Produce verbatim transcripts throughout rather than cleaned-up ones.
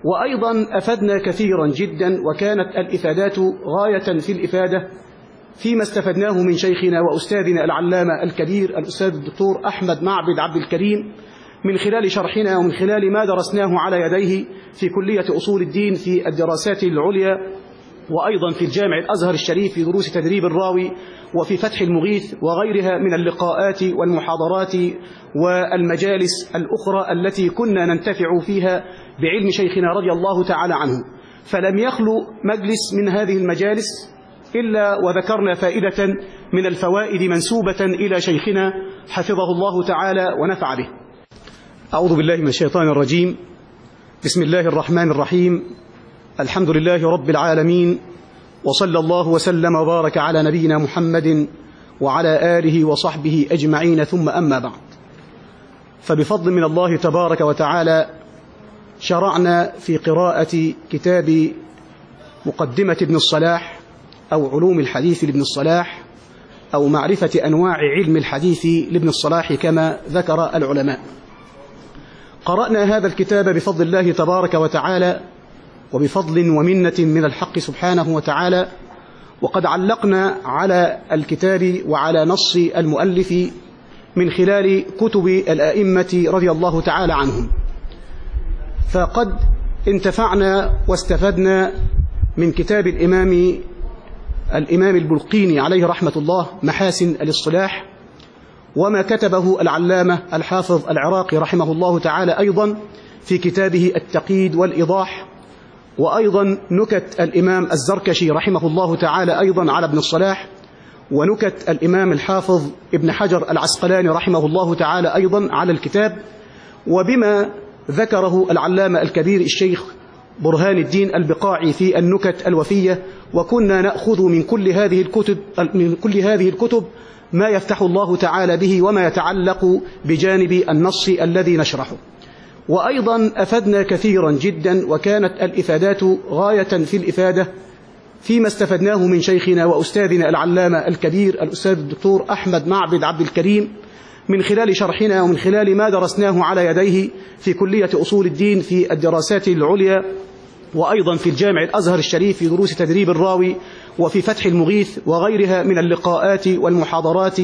وأيضا أفدنا كثيرا جدا، وكانت الإفادات غاية في الإفادة فيما استفدناه من شيخنا وأستاذنا العلامة الكبير الأستاذ الدكتور أحمد معبد عبد الكريم من خلال شرحنا ومن خلال ما درسناه على يديه في كلية أصول الدين في الدراسات العليا، وأيضا في الجامع الأزهر الشريف في دروس تدريب الراوي، وفي فتح المغيث وغيرها من اللقاءات والمحاضرات والمجالس الأخرى التي كنا ننتفع فيها بعلم شيخنا رضي الله تعالى عنه. فلم يخلو مجلس من هذه المجالس إلا وذكرنا فائدة من الفوائد منسوبة إلى شيخنا حفظه الله تعالى ونفع به. أعوذ بالله من الشيطان الرجيم. بسم الله الرحمن الرحيم. الحمد لله رب العالمين، وصلى الله وسلم وبارك على نبينا محمد وعلى آله وصحبه أجمعين، ثم أما بعد. فبفضل من الله تبارك وتعالى شرعنا في قراءة كتاب مقدمة ابن الصلاح أو علوم الحديث لابن الصلاح أو معرفة أنواع علم الحديث لابن الصلاح كما ذكر العلماء. قرأنا هذا الكتاب بفضل الله تبارك وتعالى وبفضل ومنة من الحق سبحانه وتعالى، وقد علقنا على الكتاب وعلى نص المؤلف من خلال كتب الأئمة رضي الله تعالى عنهم، فقد انتفعنا واستفدنا من كتاب الإمام الإمام البلقيني عليه رحمة الله محاسن الاصطلاح، وما كتبه العلامة الحافظ العراقي رحمه الله تعالى أيضا في كتابه التقييد والإيضاح، وأيضا نكت الإمام الزركشي رحمه الله تعالى أيضا على ابن الصلاح، ونكت الإمام الحافظ ابن حجر العسقلاني رحمه الله تعالى أيضا على الكتاب، وبما ذكره العلامة الكبير الشيخ برهان الدين البقاعي في النكت الوفية. وكنا نأخذ من كل هذه الكتب من كل هذه الكتب ما يفتح الله تعالى به وما يتعلق بجانب النص الذي نشرحه. وأيضا أفدنا كثيرا جدا، وكانت الإفادات غاية في الإفادة فيما استفدناه من شيخنا وأستاذنا العلامة الكبير الأستاذ الدكتور أحمد معبد عبد الكريم من خلال شرحنا ومن خلال ما درسناه على يديه في كلية أصول الدين في الدراسات العليا، وأيضا في الجامع الأزهر الشريف في دروس تدريب الراوي، وفي فتح المغيث وغيرها من اللقاءات والمحاضرات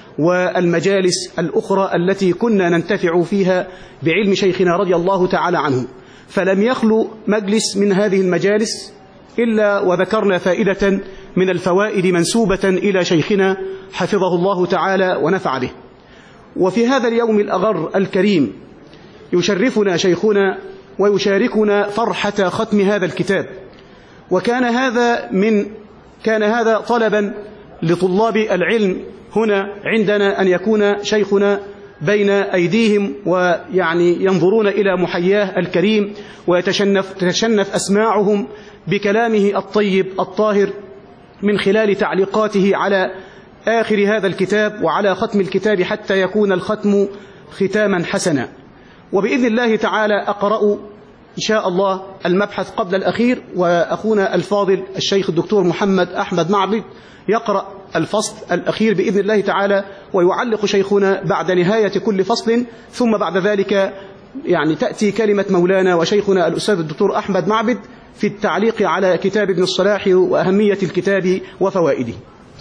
والمجالس الأخرى التي كنا ننتفع فيها بعلم شيخنا رضي الله تعالى عنه. فلم يخلو مجلس من هذه المجالس إلا وذكرنا فائدة من الفوائد منسوبة إلى شيخنا حفظه الله تعالى ونفع به. وفي هذا اليوم الأغر الكريم يشرفنا شيخنا ويشاركنا فرحة ختم هذا الكتاب، وكان هذا من كان هذا طلبا لطلاب العلم هنا عندنا أن يكون شيخنا بين أيديهم، ويعني ينظرون إلى محياه الكريم ويتشنف تتشنف أسماعهم بكلامه الطيب الطاهر من خلال تعليقاته على آخر هذا الكتاب وعلى ختم الكتاب حتى يكون الختم ختاما حسنا. وبإذن الله تعالى أقرأ إن شاء الله المبحث قبل الأخير، وأخونا الفاضل الشيخ الدكتور محمد أحمد معبد يقرأ الفصل الأخير بإذن الله تعالى، ويعلق شيخنا بعد نهاية كل فصل، ثم بعد ذلك يعني تأتي كلمة مولانا وشيخنا الأستاذ الدكتور أحمد معبد في التعليق على كتاب ابن الصلاح وأهمية الكتاب وفوائده.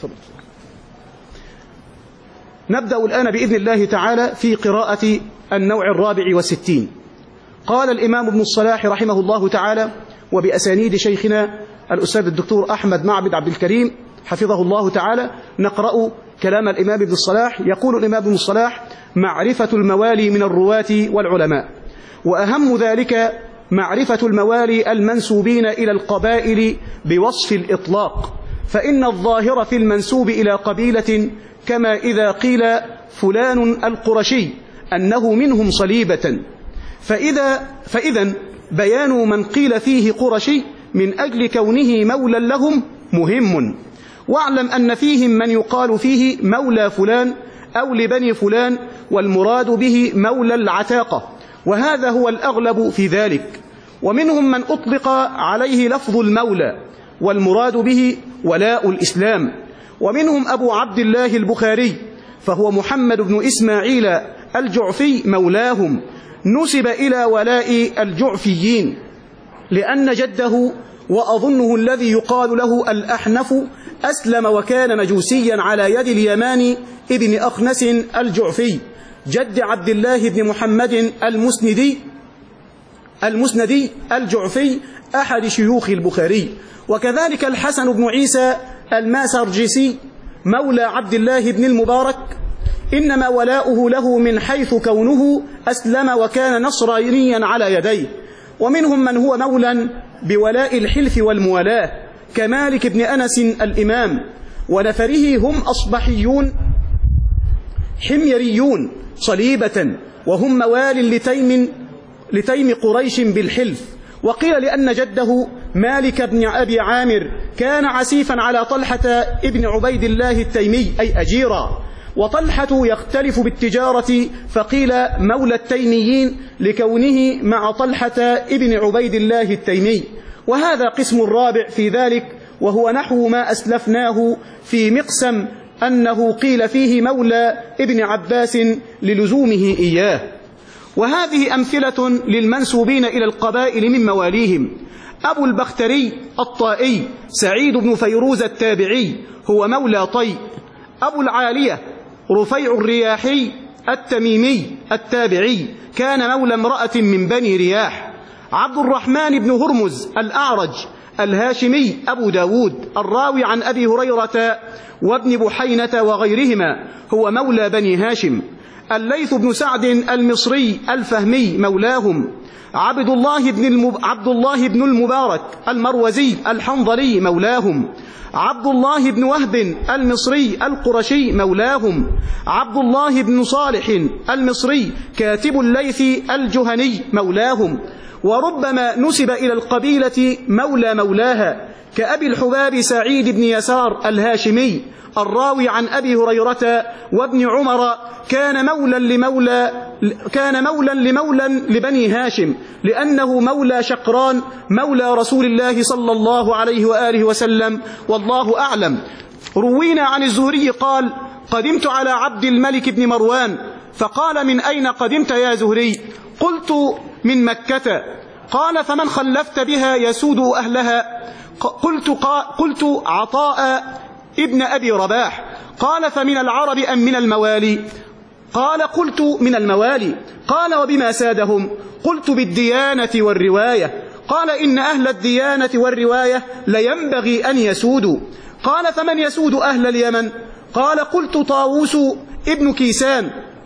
نبدأ الآن بإذن الله تعالى في قراءة النوع الرابع والستين. قال الإمام ابن الصلاح رحمه الله تعالى وبأسانيد شيخنا الأستاذ الدكتور أحمد معبد عبد الكريم حفظه الله تعالى نقرأ كلام الإمام ابن الصلاح. يقول الإمام ابن الصلاح: معرفة الموالي من الرواة والعلماء، وأهم ذلك معرفة الموالي المنسوبين إلى القبائل بوصف الإطلاق، فإن الظاهر في المنسوب إلى قبيلة كما إذا قيل فلان القرشي أنه منهم صليبة، فإذا فإذا بيان من قيل فيه قرشي من أجل كونه مولى لهم مهم. واعلم أن فيهم من يقال فيه مولى فلان أو لبني فلان، والمراد به مولى العتاقة، وهذا هو الأغلب في ذلك. ومنهم من أطلق عليه لفظ المولى والمراد به ولاء الإسلام. ومنهم أبو عبد الله البخاري فهو محمد بن إسماعيل الجعفي مولاهم، نسب إلى ولاء الجعفيين. لأن جده وأظنه الذي يقال له الأحنف أسلم وكان مجوسيا على يد اليمان ابن أخنس الجعفي جد عبد الله بن محمد المسندي المسندي الجعفي أحد شيوخ البخاري. وكذلك الحسن بن عيسى الماسرجسي مولى عبد الله بن المبارك، إنما ولاؤه له من حيث كونه أسلم وكان نصرانيا على يديه. ومنهم من هو مولى بولاء الحلف والموالاة كمالك بن أنس الإمام، ونفره هم أصبحيون حميريون صليبة، وهم موال لتيم, لتيم قريش بالحلف. وقيل لأن جده مالك بن أبي عامر كان عسيفا على طلحة ابن عبيد الله التيمي أي أجيرا، وطلحة يختلف بالتجارة فقيل مولى التيميين لكونه مع طلحة ابن عبيد الله التيمي. وهذا قسم الرابع في ذلك، وهو نحو ما أسلفناه في مقسم أنه قيل فيه مولى ابن عباس للزومه إياه. وهذه أمثلة للمنسوبين إلى القبائل من مواليهم: أبو البختري الطائي سعيد بن فيروز التابعي هو مولى طي. أبو العالية رفيع الرياحي التميمي التابعي كان مولى امرأة من بني رياح. عبد الرحمن بن هرمز الأعرج الهاشمي أبو داود الراوي عن أبي هريرة وابن بحينة وغيرهما هو مولى بني هاشم. الليث بن سعد المصري الفهمي مولاهم. عبد الله بن المب... عبد الله بن المبارك المروزي الحنظلي مولاهم. عبد الله بن وهب المصري القرشي مولاهم. عبد الله بن صالح المصري كاتب الليث الجهني مولاهم. وربما نسب إلى القبيلة مولى مولاها كأبي الحباب سعيد بن يسار الهاشمي الراوي عن أبي هريرة وابن عمر كان مولى لمولى كان مولى لمولى لبني هاشم، لأنه مولى شقران مولى رسول الله صلى الله عليه وآله وسلم، والله أعلم. روينا عن الزهري قال: قدمت على عبد الملك بن مروان فقال: من أين قدمت يا زهري؟ قلت: من مكة. قال: فمن خلفت بها يسود أهلها؟ قلت, قلت عطاء ابن أبي رباح. قال: فمن العرب أم من الموالي؟ قال: قلت من الموالي. قال: وبما سادهم؟ قلت: بالديانة والرواية. قال: إن أهل الديانة والرواية لينبغي أن يسودوا. قال: فمن يسود أهل اليمن؟ قال: قلت: طاووس ابن كيسان.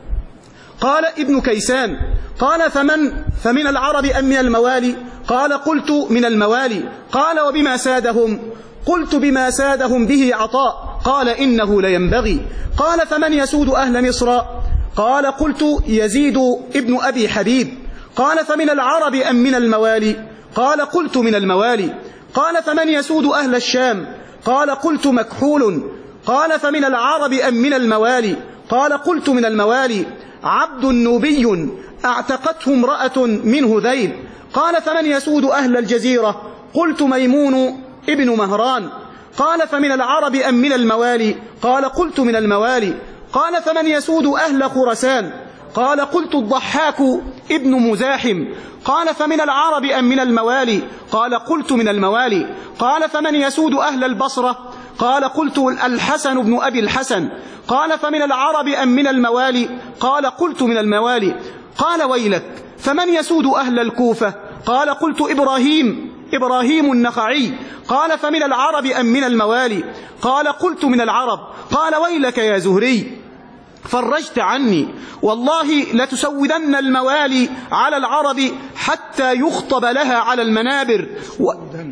قال: ابن كيسان. قال: فمن فمن العرب أم من الموالي؟ قال: قلت من الموالي. قال: وبما سادهم؟ قلت: بما سادهم به عطاء. قال: إنه لينبغي. قال: فمن يسود أهل مصر؟ قال: قلت: يزيد ابن أبي حبيب. قال: فمن العرب أم من الموالي؟ قال: قلت من الموالي. قال: فمن يسود أهل الشام؟ قال: قلت مكحول. قال: فمن العرب أم من الموالي؟ قال: قلت من الموالي. عبد نوبي اعتقته امرأة من هذيل. قال: فمن يسود أهل الجزيرة؟ قلت ميمون ابن مهران. قال: فمن العرب أم من الموالي؟ قال: قلت من الموالي. قال: فمن يسود أهل خرسان؟ قال: قلت الضحاك ابن مزاحم. قال: فمن العرب أم من الموالي؟ قال: قلت من الموالي. قال: فمن يسود أهل البصرة؟ قال: قلت الحسن بن أبي الحسن. قال: فمن العرب أم من الموالي؟ قال: قلت من الموالي. قال: ويلك، فمن يسود أهل الكوفة؟ قال: قلت إبراهيم إبراهيم النخعي. قال: فمن العرب أم من الموالي؟ قال: قلت من العرب. قال: ويلك يا زهري، فرجت عني، والله لتسودن الموالي على العرب حتى يخطب لها على المنابر و...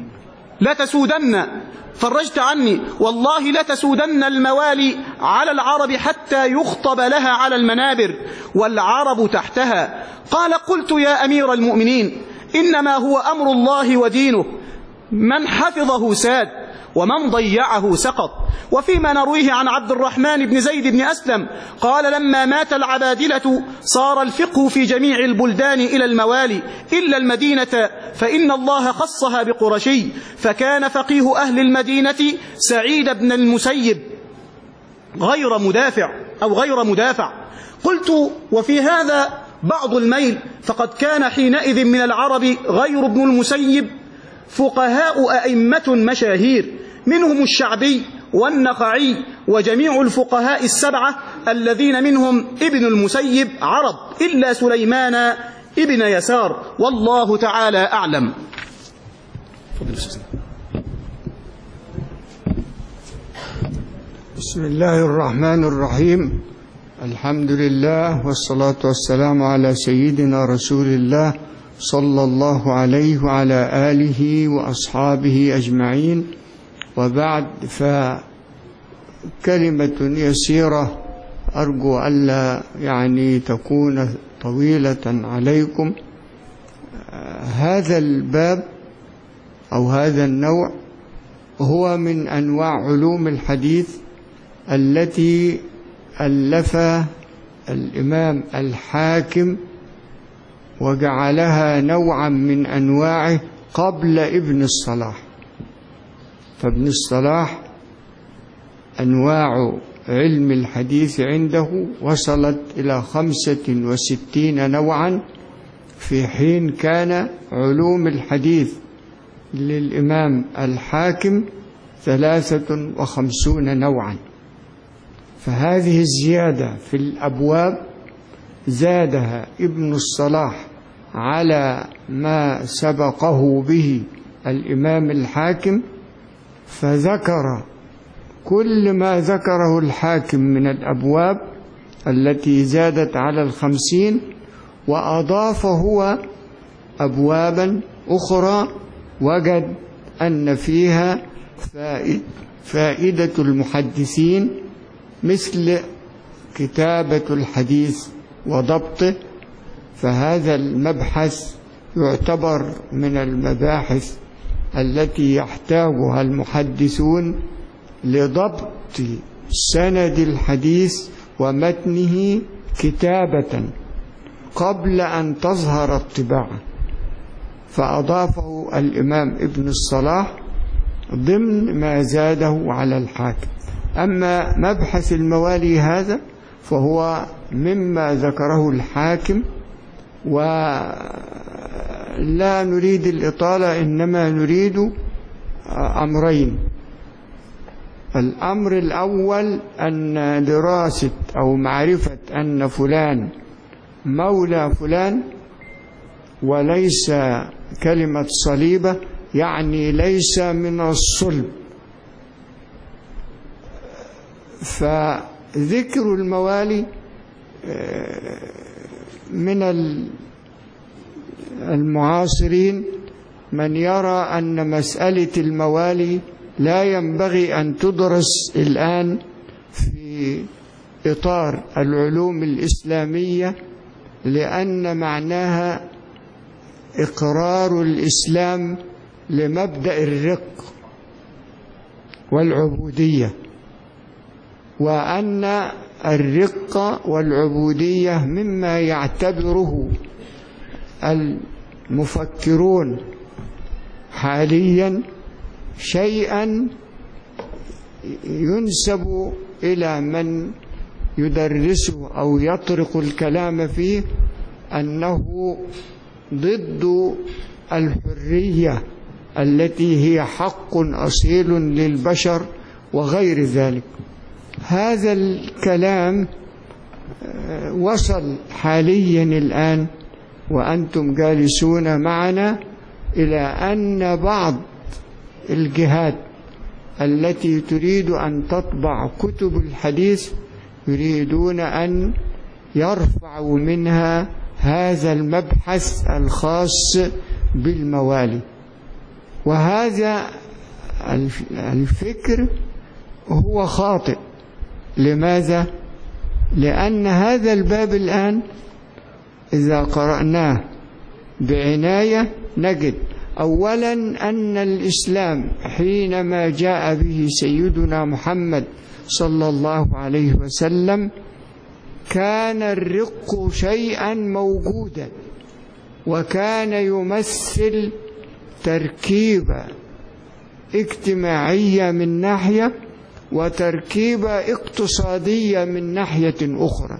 لتسودن فرجت عني والله لتسودن الموالي على العرب حتى يخطب لها على المنابر والعرب تحتها. قال: قلت يا أمير المؤمنين، إنما هو أمر الله ودينه، من حفظه ساد ومن ضيعه سقط. وفيما نرويه عن عبد الرحمن بن زيد بن أسلم قال: لما مات العبادلة صار الفقه في جميع البلدان إلى الموالي إلا المدينة، فإن الله خصها بقرشي، فكان فقيه أهل المدينة سعيد بن المسيب غير مدافع أو غير مدافع. قلت: وفي هذا بعض الميل، فقد كان حينئذ من العرب غير ابن المسيب فقهاء أئمة مشاهير، منهم الشعبي والنخعي وجميع الفقهاء السبعة الذين منهم ابن المسيب عرب إلا سليمان ابن يسار، والله تعالى أعلم. بسم الله الرحمن الرحيم. الحمد لله والصلاة والسلام على سيدنا رسول الله صلى الله عليه وعلى آله وأصحابه أجمعين، وبعد، فكلمة يسيرة أرجو ألا يعني تكون طويلة عليكم. هذا الباب أو هذا النوع هو من أنواع علوم الحديث التي ألفها الإمام الحاكم وجعلها نوعا من أنواعه قبل ابن الصلاح. فابن الصلاح أنواع علم الحديث عنده وصلت إلى خمسة وستين نوعا، في حين كان علوم الحديث للإمام الحاكم ثلاثة وخمسون نوعا. فهذه الزيادة في الأبواب زادها ابن الصلاح على ما سبقه به الإمام الحاكم، فذكر كل ما ذكره الحاكم من الأبواب التي زادت على الخمسين، وأضاف هو أبوابا أخرى وجد أن فيها فائدة المحدثين، مثل كتابة الحديث وضبطه. فهذا المبحث يعتبر من المباحث التي يحتاجها المحدثون لضبط سند الحديث ومتنه كتابة قبل أن تظهر الطباعة، فأضافه الإمام ابن الصلاح ضمن ما زاده على الحاكم. أما مبحث الموالي هذا فهو مما ذكره الحاكم، ولا نريد الإطالة، إنما نريد أمرين. الأمر الأول أن دراسة أو معرفة أن فلان مولى فلان، وليس كلمة صليبة يعني ليس من الصلب. فذكر الموالي من المعاصرين من يرى أن مسألة الموالي لا ينبغي أن تدرس الآن في إطار العلوم الإسلامية، لأن معناها إقرار الإسلام لمبدأ الرق والعبودية، وأن الرق والعبودية مما يعتبره المفكرون حاليا شيئا ينسب إلى من يدرسه أو يطرق الكلام فيه أنه ضد الحرية التي هي حق أصيل للبشر وغير ذلك. هذا الكلام وصل حاليا الآن وأنتم جالسون معنا إلى أن بعض الجهات التي تريد أن تطبع كتب الحديث يريدون أن يرفعوا منها هذا المبحث الخاص بالموالي. وهذا الفكر هو خاطئ. لماذا؟ لأن هذا الباب الآن إذا قرأناه بعناية نجد أولا أن الإسلام حينما جاء به سيدنا محمد صلى الله عليه وسلم كان الرق شيئا موجودا، وكان يمثل تركيبة اجتماعية من ناحية وتركيبة اقتصادية من ناحية أخرى.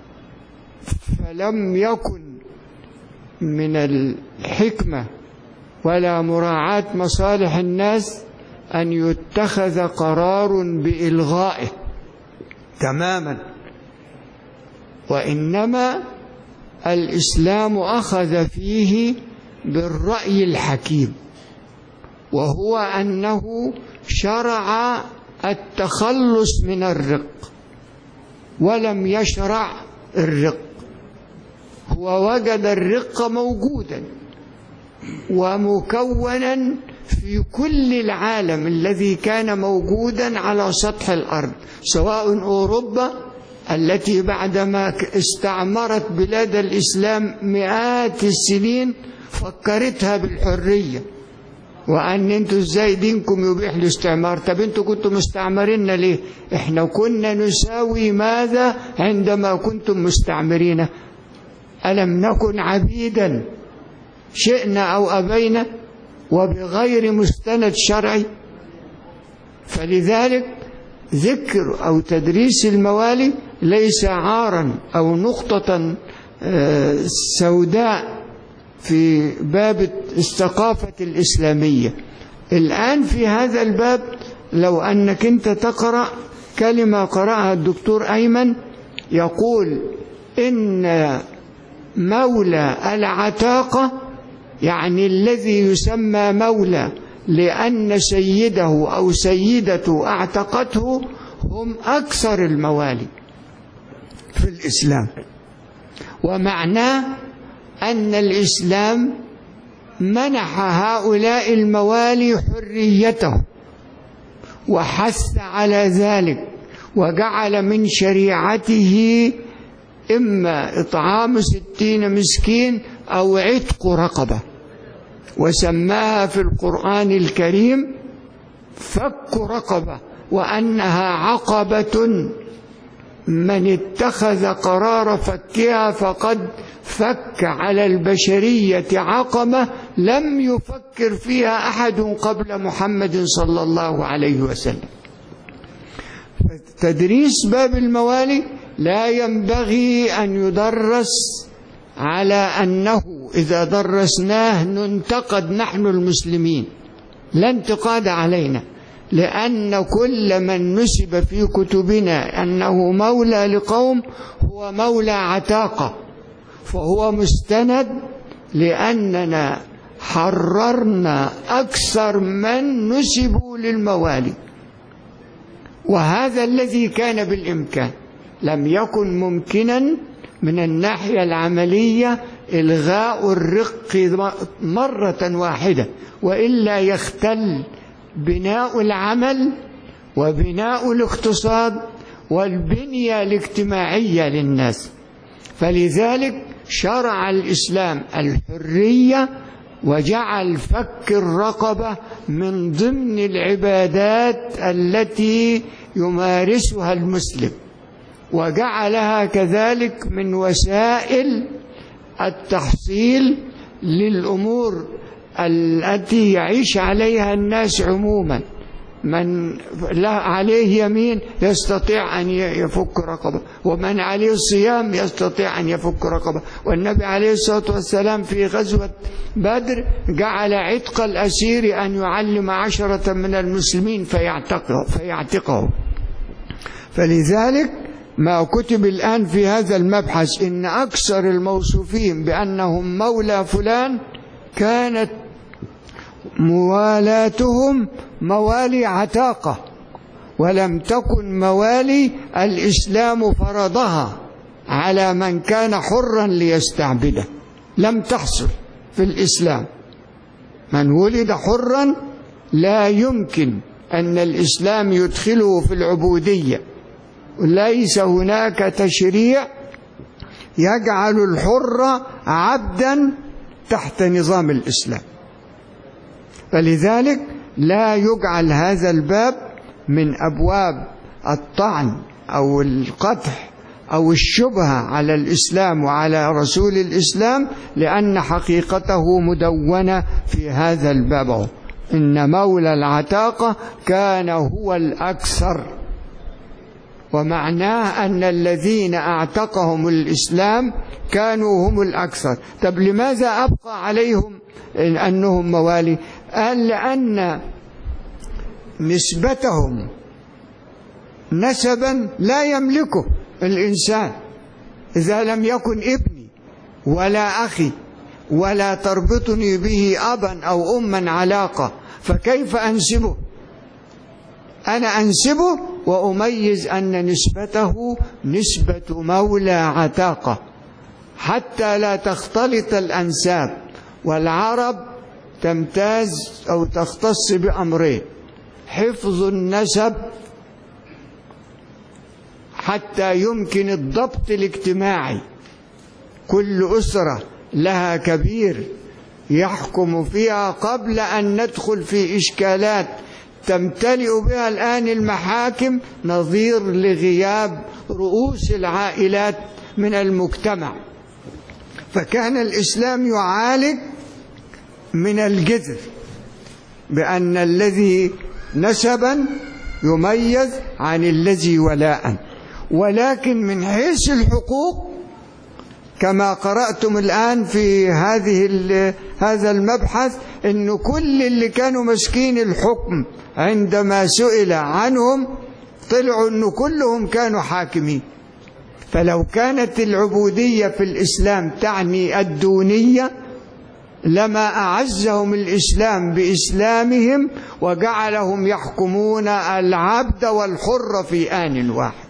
فلم يكن من الحكمة ولا مراعاة مصالح الناس أن يتخذ قرار بإلغائه تماما، وإنما الإسلام أخذ فيه بالرأي الحكيم، وهو أنه شرع التخلص من الرق ولم يشرع الرق. هو وجد الرق موجودا ومكونا في كل العالم الذي كان موجودا على سطح الأرض، سواء أوروبا التي بعدما استعمرت بلاد الإسلام مئات السنين فكرتها بالحرية، وأن انتوا ازاي دينكم يبيح الاستعمار؟ طب انتوا كنتم مستعمرين ليه؟ احنا كنا نساوي ماذا عندما كنتم مستعمرين؟ ألم نكن عبيدا شئنا أو أبينا وبغير مستند شرعي؟ فلذلك ذكر أو تدريس الموالي ليس عارا أو نقطة سوداء في باب الثقافة الإسلامية. الآن في هذا الباب لو أنك أنت تقرأ كلمة قرأها الدكتور أيمن يقول إن مولى العتاقة، يعني الذي يسمى مولى لأن سيده أو سيدته أعتقته، هم أكثر الموالي في الإسلام. ومعناه أن الإسلام منح هؤلاء الموالي حريتهم وحث على ذلك، وجعل من شريعته إما إطعام ستين مسكين أو عتق رقبة، وسماها في القرآن الكريم فك رقبة، وأنها عقبة من اتخذ قرار فكها فقد فك على البشرية عقبة لم يفكر فيها أحد قبل محمد صلى الله عليه وسلم. تدريس باب الموالي لا ينبغي أن يدرس على أنه إذا درسناه ننتقد نحن المسلمين، لا انتقاد علينا، لأن كل من نسب في كتبنا أنه مولى لقوم هو مولى عتاقة، فهو مستند لأننا حررنا أكثر من نسبوا للموالي، وهذا الذي كان بالإمكان. لم يكن ممكنا من الناحية العملية إلغاء الرق مرة واحدة، وإلا يختل بناء العمل وبناء الاقتصاد والبنية الاجتماعية للناس. فلذلك شرع الإسلام الحرية وجعل فك الرقبة من ضمن العبادات التي يمارسها المسلم، وجعلها كذلك من وسائل التحصيل للأمور التي يعيش عليها الناس عموما. من لا عليه يمين يستطيع أن يفك رقبة، ومن عليه الصيام يستطيع أن يفك رقبة. والنبي عليه الصلاة والسلام في غزوة بدر جعل عتق الأسير أن يعلم عشرة من المسلمين فيعتقه, فيعتقه. فلذلك ما كتب الآن في هذا المبحث إن أكثر الموصوفين بأنهم مولى فلان كانت موالاتهم موالي عتاقة، ولم تكن موالي الإسلام فرضها على من كان حرا ليستعبده، لم تحصل في الإسلام. من ولد حرا لا يمكن أن الإسلام يدخله في العبودية، ليس هناك تشريع يجعل الحر عبدا تحت نظام الإسلام. فلذلك لا يجعل هذا الباب من أبواب الطعن أو القدح أو الشبهة على الإسلام وعلى رسول الإسلام، لأن حقيقته مدونة في هذا الباب. إن مولى العتاقة كان هو الأكثر، ومعناه أن الذين اعتقهم الإسلام كانوا هم الأكثر. طب لماذا أبقى عليهم أنهم موالي؟ قال لأن نسبتهم نسبا لا يملكه الإنسان، إذا لم يكن ابني ولا أخي ولا تربطني به أبا أو أما علاقة، فكيف أنسبه؟ أنا أنسبه وأميز أن نسبته نسبة مولى عتاقة حتى لا تختلط الأنساب. والعرب تمتاز أو تختص بأمرين: حفظ النسب حتى يمكن الضبط الاجتماعي، كل أسرة لها كبير يحكم فيها قبل أن ندخل في إشكالات تمتلئ بها الآن المحاكم، نظير لغياب رؤوس العائلات من المجتمع. فكان الإسلام يعالج من الجذر بأن الذي نسبا يميز عن الذي ولاء. ولكن من حيث الحقوق كما قرأتم الآن في هذه هذا المبحث، إن كل اللي كانوا مسكين الحكم عندما سئل عنهم طلعوا إنه كلهم كانوا حاكمين. فلو كانت العبودية في الإسلام تعني الدونية لما أعزهم الإسلام بإسلامهم وجعلهم يحكمون العبد والحر في آن واحد.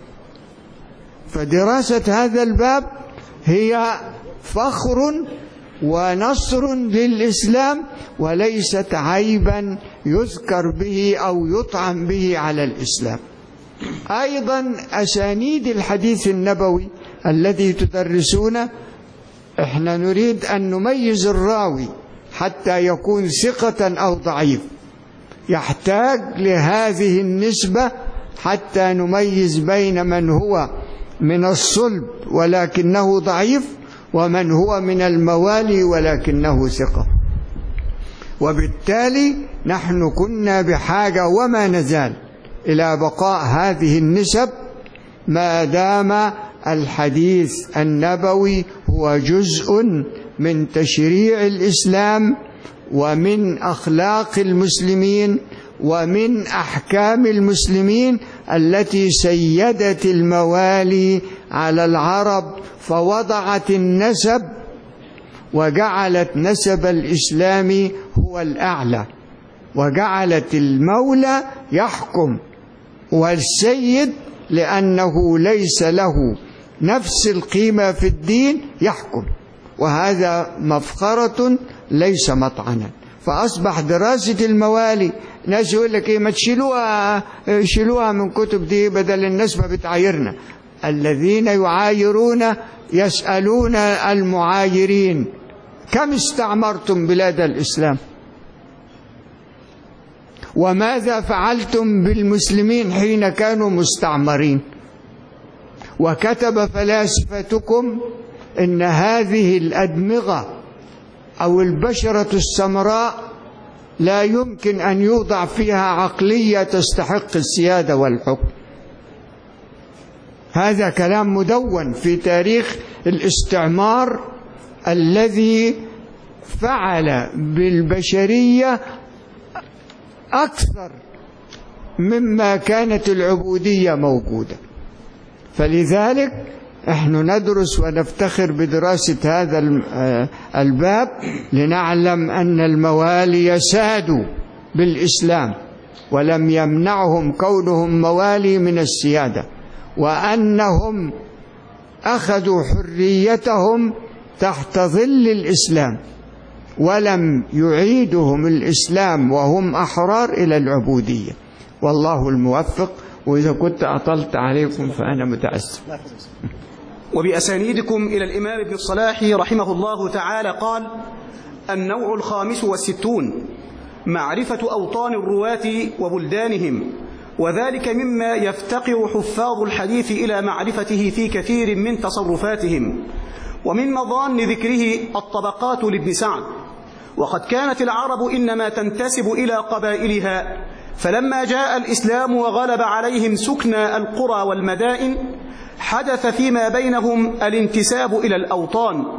فدراسة هذا الباب هي فخر ونصر للإسلام، وليست عيبا يذكر به أو يطعن به على الإسلام. أيضا أسانيد الحديث النبوي الذي تدرسونه، احنا نريد أن نميز الراوي حتى يكون ثقة أو ضعيف، يحتاج لهذه النسبة حتى نميز بين من هو من الصلب ولكنه ضعيف ومن هو من الموالي ولكنه ثقة. وبالتالي نحن كنا بحاجة وما نزال إلى بقاء هذه النسب ما دام الحديث النبوي هو جزء من تشريع الإسلام ومن أخلاق المسلمين ومن أحكام المسلمين التي سيدت الموالي على العرب، فوضعت النسب وجعلت نسب الإسلام هو الأعلى، وجعلت المولى يحكم والسيد لأنه ليس له نفس القيمة في الدين يحكم، وهذا مفخرة ليس مطعنا. فأصبح دراسة الموالي ناس يقول لك إيه، ما تشيلوها شيلوها من كتب دي بدل الناس ما بتعايرنا. الذين يعايرون يسألون المعايرين: كم استعمرتم بلاد الإسلام؟ وماذا فعلتم بالمسلمين حين كانوا مستعمرين؟ وكتب فلاسفتكم إن هذه الأدمغة أو البشرة السمراء لا يمكن أن يوضع فيها عقلية تستحق السيادة والحكم. هذا كلام مدون في تاريخ الاستعمار الذي فعل بالبشرية أكثر مما كانت العبودية موجودة. فلذلك نحن ندرس ونفتخر بدراسة هذا الباب لنعلم أن الموالي سادوا بالإسلام ولم يمنعهم كونهم موالي من السيادة، وأنهم أخذوا حريتهم تحت ظل الإسلام ولم يعيدهم الإسلام وهم أحرار إلى العبودية. والله الموفق، وإذا كنت أطلت عليكم فأنا متأسف. وبأسانيدكم إلى الإمام ابن الصلاح رحمه الله تعالى قال: النوع الخامس والستون معرفة أوطان الرواة وبلدانهم، وذلك مما يفتقر حفاظ الحديث إلى معرفته في كثير من تصرفاتهم. ومن مظان ذكره الطبقات لابن سعد. وقد كانت العرب إنما تنتسب إلى قبائلها، فلما جاء الإسلام وغلب عليهم سكنى القرى والمدائن حدث فيما بينهم الانتساب إلى الأوطان،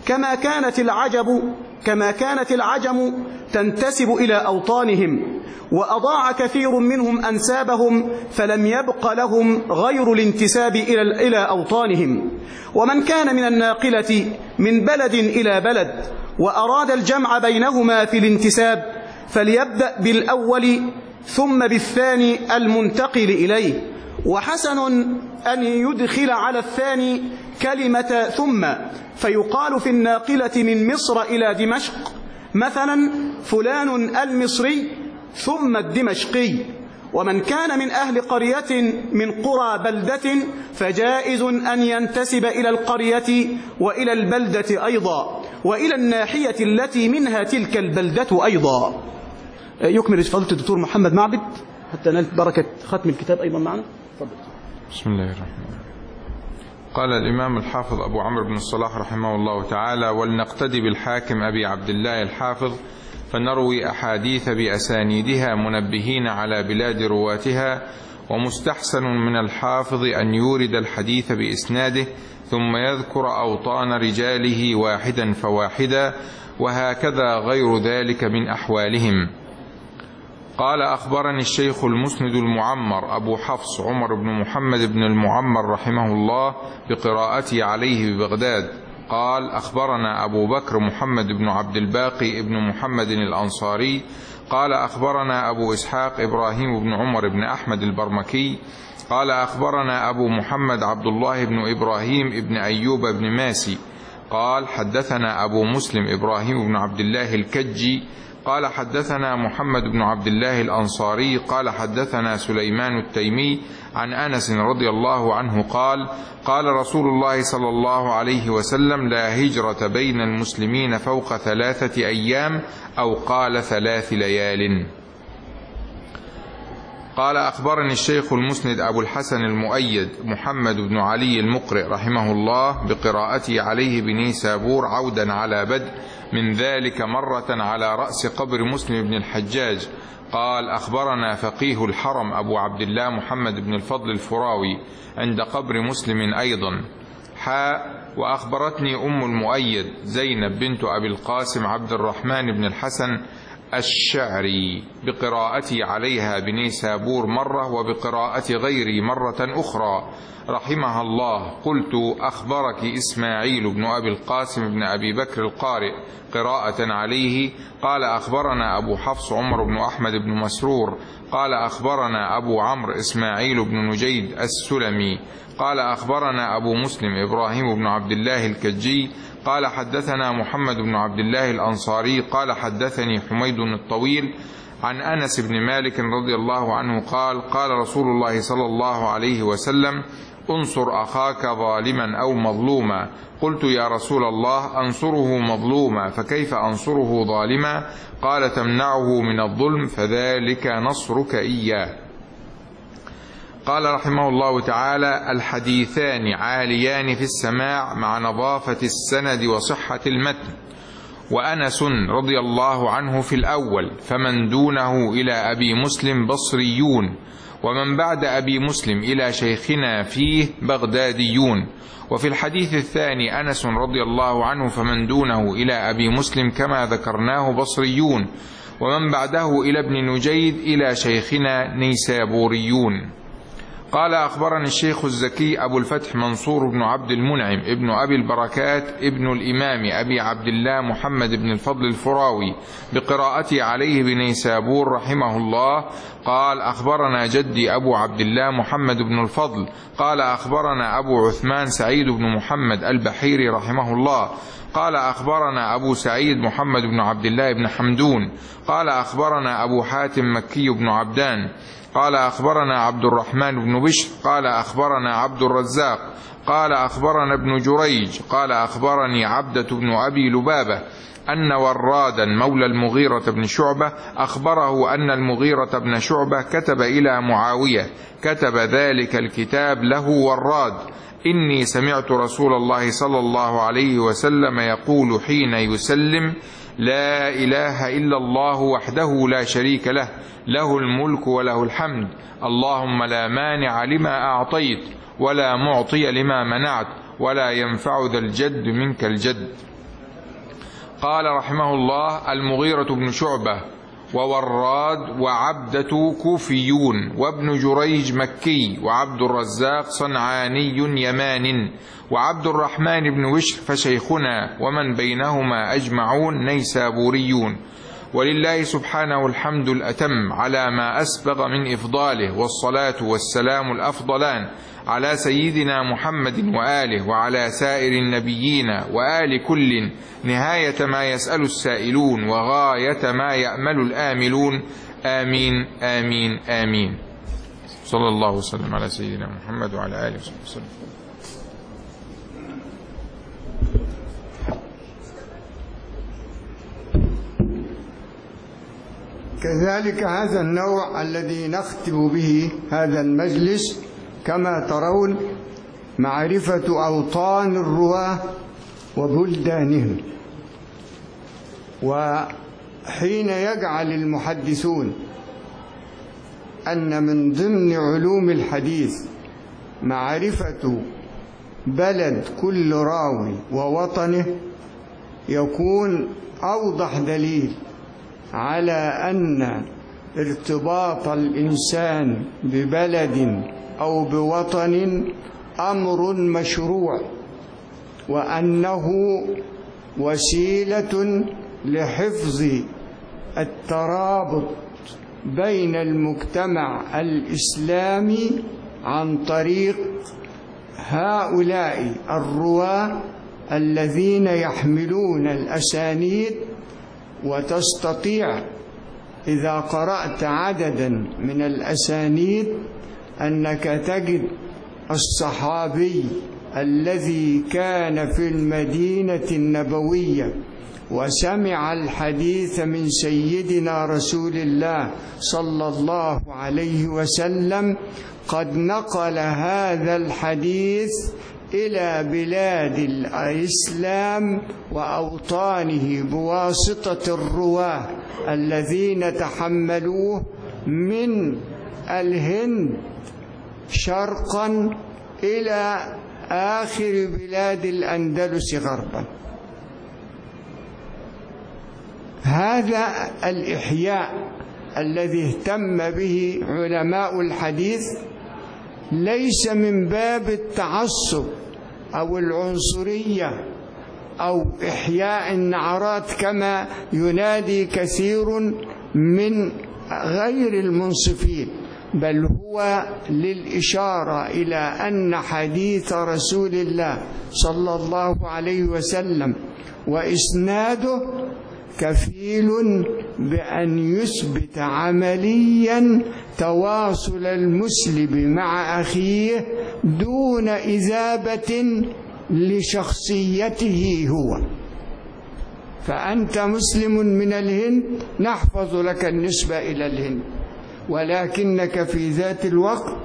كما كانت العجب كما كانت العجم تنتسب إلى أوطانهم، وأضاع كثير منهم أنسابهم، فلم يبق لهم غير الانتساب إلى إلى أوطانهم. ومن كان من الناقلة من بلد إلى بلد وأراد الجمع بينهما في الانتساب فليبدأ بالأول ثم بالثاني المنتقل إليه، وحسن أن يدخل على الثاني كلمة ثم، فيقال في الناقلة من مصر إلى دمشق مثلا فلان المصري ثم الدمشقي. ومن كان من أهل قرية من قرى بلدة فجائز أن ينتسب إلى القرية وإلى البلدة أيضا، وإلى الناحية التي منها تلك البلدة أيضا. يكمل فضيلة الدكتور محمد معبد حتى نال بركة ختم الكتاب أيضا معنا. تفضل. بسم الله الرحمن الرحيم. قال الإمام الحافظ أبو عمرو بن الصلاح رحمه الله تعالى: ولنقتدي بالحاكم أبي عبد الله الحافظ فنروي أحاديث بأسانيدها منبهين على بلاد رواتها، ومستحسن من الحافظ أن يورد الحديث بإسناده ثم يذكر أوطان رجاله واحدا فواحدا، وهكذا غير ذلك من أحوالهم. قال: أخبرني الشيخ المسند المعمر أبو حفص عمر بن محمد بن المعمر رحمه الله بقراءتي عليه ببغداد قال: أخبرنا أبو بكر محمد بن عبد الباقي بن محمد الأنصاري قال: أخبرنا أبو إسحاق إبراهيم بن عمر بن أحمد البرمكي قال: أخبرنا أبو محمد عبد الله بن إبراهيم بن أيوب بن ماسي قال: حدثنا أبو مسلم إبراهيم بن عبد الله الكجي قال: حدثنا محمد بن عبد الله الأنصاري قال: حدثنا سليمان التيمي عن أنس رضي الله عنه قال: قال رسول الله صلى الله عليه وسلم: لا هجرة بين المسلمين فوق ثلاثة أيام، أو قال ثلاث ليال. قال: أخبرني الشيخ المسند أبو الحسن المؤيد محمد بن علي المقرئ رحمه الله بقراءتي عليه بنيسابور عودا على بدء من ذلك مرة على رأس قبر مسلم بن الحجاج قال: أخبرنا فقيه الحرم أبو عبد الله محمد بن الفضل الفراوي عند قبر مسلم أيضا. حاء: وأخبرتني أم المؤيد زينب بنت أبي القاسم عبد الرحمن بن الحسن الشعري بقراءتي عليها بنيسابور مرة، وبقراءة غيري مرة أخرى رحمها الله. قلت: أخبرك إسماعيل بن أبي القاسم بن أبي بكر القارئ قراءة عليه؟ قال: أخبرنا أبو حفص عمر بن أحمد بن مسرور قال: أخبرنا أبو عمرو إسماعيل بن نجيد السلمي قال: أخبرنا أبو مسلم إبراهيم بن عبد الله الكجي قال: حدثنا محمد بن عبد الله الأنصاري قال: حدثني حميد الطويل عن أنس بن مالك رضي الله عنه قال: قال رسول الله صلى الله عليه وسلم: انصر أخاك ظالما أو مظلوما. قلت: يا رسول الله، أنصره مظلوما فكيف أنصره ظالما؟ قال: تمنعه من الظلم فذلك نصرك إياه. قال رحمه الله تعالى: الحديثان عاليان في السماع مع نظافة السند وصحة المتن. وأنس رضي الله عنه في الأول، فمن دونه إلى أبي مسلم بصريون، ومن بعد أبي مسلم إلى شيخنا فيه بغداديون. وفي الحديث الثاني أنس رضي الله عنه، فمن دونه إلى أبي مسلم كما ذكرناه بصريون، ومن بعده إلى ابن نجيد إلى شيخنا نيسابوريون. قال: أخبرني الشيخ الزكي أبو الفتح منصور بن عبد المنعم ابن أبي البركات ابن الإمام أبي عبد الله محمد بن الفضل الفراوي بقراءتي عليه بنيسابور رحمه الله قال: أخبرنا جدي أبو عبد الله محمد بن الفضل قال: أخبرنا أبو عثمان سعيد بن محمد البحيري رحمه الله قال: أخبرنا أبو سعيد محمد بن عبد الله بن حمدون قال: أخبرنا أبو حاتم مكي بن عبدان قال: أخبرنا عبد الرحمن بن بشر قال: أخبرنا عبد الرزاق قال: أخبرنا ابن جريج قال: أخبرني عبدة بن أبي لبابة أن ورادا مولى المغيرة بن شعبة أخبره أن المغيرة بن شعبة كتب إلى معاوية، كتب ذلك الكتاب له وراد: إني سمعت رسول الله صلى الله عليه وسلم يقول حين يسلم: لا إله إلا الله وحده لا شريك له، له الملك وله الحمد، اللهم لا مانع لما أعطيت ولا معطي لما منعت ولا ينفع ذا الجد منك الجد. قال رحمه الله: المغيرة بن شعبة ووراد وعبدة كوفيون، وابن جريج مكي، وعبد الرزاق صنعاني يمان، وعبد الرحمن بن بشر فشيخنا، ومن بينهما أجمعون نيسابوريون. ولله سبحانه الحمد الأتم على ما أسبغ من إفضاله، والصلاة والسلام الأفضلان على سيدنا محمد وآله، وعلى سائر النبيين وآل كل، نهاية ما يسأل السائلون وغاية ما يأمل الآملون. آمين آمين آمين. صلى الله وسلم على سيدنا محمد وعلى آله وصحبه وسلم. كذلك هذا النوع الذي نختم به هذا المجلس كما ترون معرفة أوطان الرواة وبلدانهم. وحين يجعل المحدثون أن من ضمن علوم الحديث معرفة بلد كل راوي ووطنه، يكون أوضح دليل على أن ارتباط الإنسان ببلد أو بوطن أمر مشروع، وأنه وسيلة لحفظ الترابط بين المجتمع الإسلامي عن طريق هؤلاء الرواة الذين يحملون الأسانيد. وتستطيع إذا قرأت عددا من الأسانيد أنك تجد الصحابي الذي كان في المدينة النبوية وسمع الحديث من سيدنا رسول الله صلى الله عليه وسلم قد نقل هذا الحديث إلى بلاد الإسلام وأوطانه بواسطة الرواة الذين تحملوه من الهند شرقا إلى آخر بلاد الأندلس غربا. هذا الإحياء الذي اهتم به علماء الحديث ليس من باب التعصب أو العنصرية أو إحياء النعرات كما ينادي كثير من غير المنصفين، بل هو للإشارة إلى أن حديث رسول الله صلى الله عليه وسلم وإسناده كفيل بأن يثبت عمليا تواصل المسلم مع أخيه دون إذابة لشخصيته هو. فأنت مسلم من الهند، نحفظ لك النسبة إلى الهند، ولكنك في ذات الوقت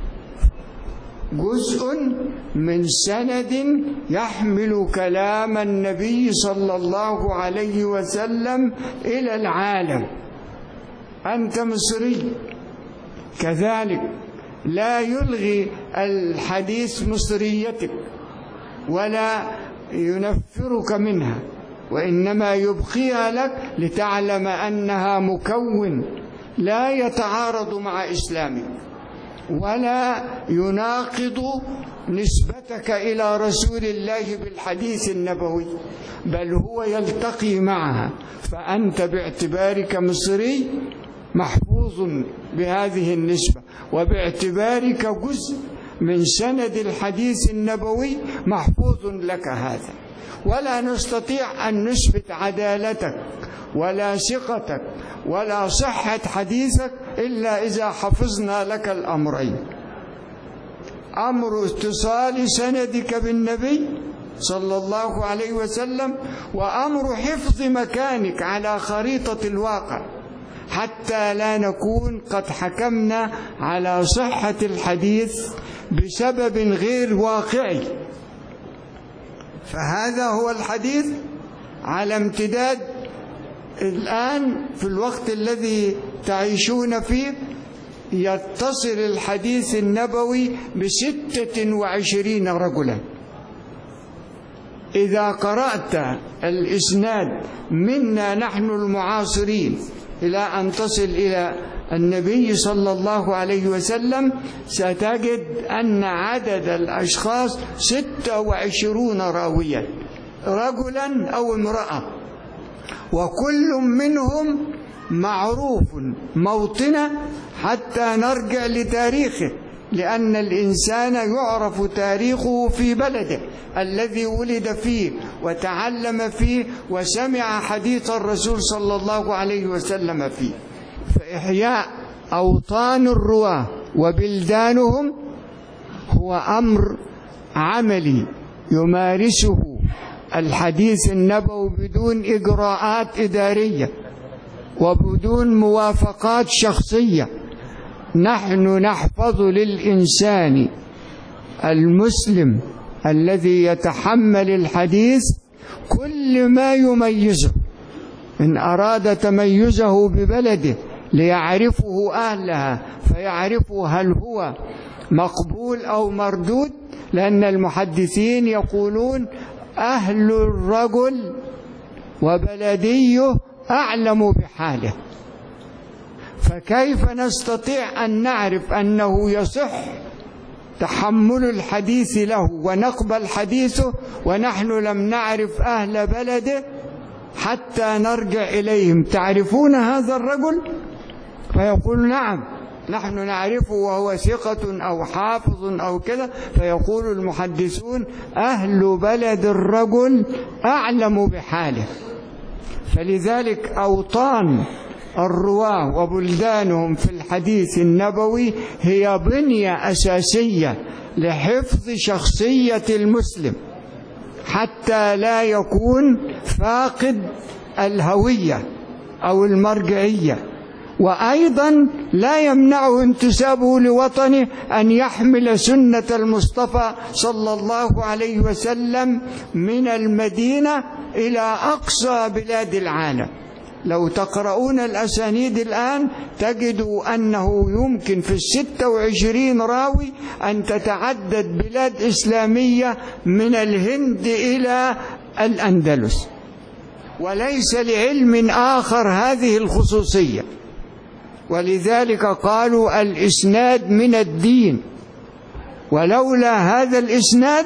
جزء من سند يحمل كلام النبي صلى الله عليه وسلم إلى العالم. أنت مصري كذلك، لا يلغي الحديث مصريتك ولا ينفرك منها، وإنما يبقيها لك لتعلم أنها مكون لا يتعارض مع إسلامك ولا يناقض نسبتك إلى رسول الله بالحديث النبوي، بل هو يلتقي معها. فأنت باعتبارك مصري محفوظ بهذه النسبة، وباعتبارك جزء من سند الحديث النبوي محفوظ لك هذا. ولا نستطيع أن نثبت عدالتك ولا ثقتك ولا صحة حديثك إلا إذا حفظنا لك الأمرين: أمر اتصال سندك بالنبي صلى الله عليه وسلم، وأمر حفظ مكانك على خريطة الواقع، حتى لا نكون قد حكمنا على صحة الحديث بسبب غير واقعي. فهذا هو الحديث على امتداد الآن في الوقت الذي تعيشون فيه. يتصل الحديث النبوي بستة وعشرين رجلا. إذا قرأت الإسناد منا نحن المعاصرين إلى أن تصل إلى النبي صلى الله عليه وسلم، ستجد أن عدد الأشخاص ستة وعشرون راويا، رجلا أو امرأة، وكل منهم معروف موطنه حتى نرجع لتاريخه، لأن الإنسان يعرف تاريخه في بلده الذي ولد فيه وتعلم فيه وسمع حديث الرسول صلى الله عليه وسلم فيه. فإحياء أوطان الرواة وبلدانهم هو أمر عملي يمارسه الحديث النبوي بدون إجراءات إدارية وبدون موافقات شخصية. نحن نحفظ للإنسان المسلم الذي يتحمل الحديث كل ما يميزه، إن أراد تميزه ببلده ليعرفه أهلها فيعرفه هل هو مقبول أو مردود، لأن المحدثين يقولون أهل الرجل وبلديه أعلم بحاله. فكيف نستطيع أن نعرف أنه يصح تحمل الحديث له ونقبل حديثه ونحن لم نعرف أهل بلده حتى نرجع إليهم؟ تعرفون هذا الرجل؟ فيقول نعم نحن نعرفه وهو ثقة أو حافظ أو كذا، فيقول المحدثون أهل بلد الرجل أعلم بحاله. فلذلك أوطان الرواة وبلدانهم في الحديث النبوي هي بنية أساسية لحفظ شخصية المسلم حتى لا يكون فاقد الهوية أو المرجعية، وأيضا لا يمنعه انتسابه لوطنه أن يحمل سنة المصطفى صلى الله عليه وسلم من المدينة إلى أقصى بلاد العالم. لو تقرؤون الأسانيد الآن تجدوا أنه يمكن في الستة وعشرين راوي أن تتعدد بلاد إسلامية من الهند إلى الأندلس، وليس لعلم آخر هذه الخصوصية. ولذلك قالوا الإسناد من الدين، ولولا هذا الإسناد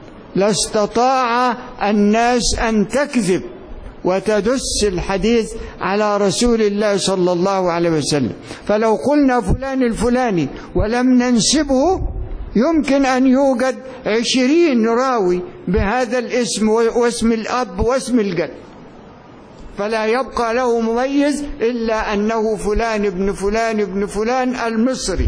لاستطاع الناس أن تكذب وتدس الحديث على رسول الله صلى الله عليه وسلم. فلو قلنا فلان الفلاني ولم ننسبه يمكن أن يوجد عشرين راوي بهذا الاسم واسم الأب واسم الجد، فلا يبقى له مميز إلا أنه فلان ابن فلان ابن فلان المصري،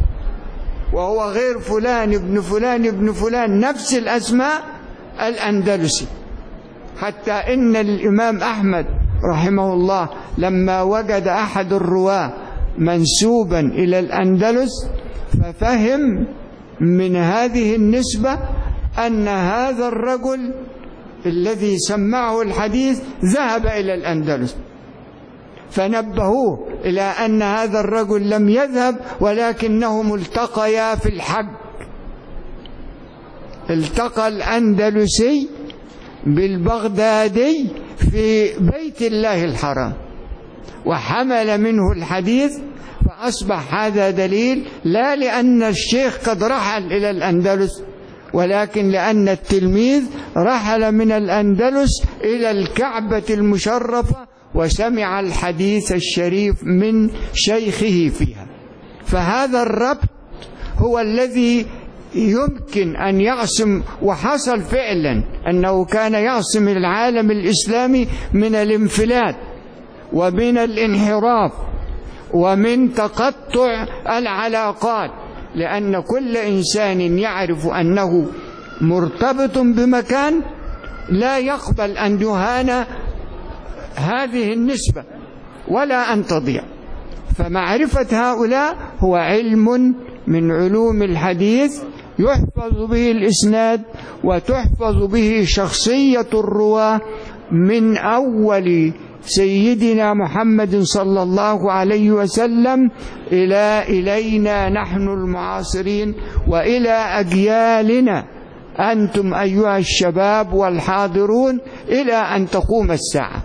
وهو غير فلان ابن فلان ابن فلان نفس الأسماء الأندلسي. حتى إن الإمام أحمد رحمه الله لما وجد أحد الرواة منسوبا إلى الأندلس ففهم من هذه النسبة أن هذا الرجل الذي سمعه الحديث ذهب إلى الأندلس، فنبهوه إلى أن هذا الرجل لم يذهب ولكنهم التقيا في الحج. التقى الأندلسي بالبغدادي في بيت الله الحرام وحمل منه الحديث، فأصبح هذا دليل لا لأن الشيخ قد رحل إلى الأندلس، ولكن لأن التلميذ رحل من الأندلس إلى الكعبة المشرفة وسمع الحديث الشريف من شيخه فيها. فهذا الربط هو الذي يمكن أن يعصم، وحصل فعلا أنه كان يعصم العالم الإسلامي من الانفلات ومن الانحراف ومن تقطع العلاقات، لأن كل إنسان يعرف أنه مرتبط بمكان لا يقبل أن يهان هذه النسبة ولا أن تضيع. فمعرفة هؤلاء هو علم من علوم الحديث يحفظ به الإسناد وتحفظ به شخصية الرواة من أول سيدنا محمد صلى الله عليه وسلم إلى إلينا نحن المعاصرين وإلى أجيالنا أنتم أيها الشباب والحاضرون إلى أن تقوم الساعة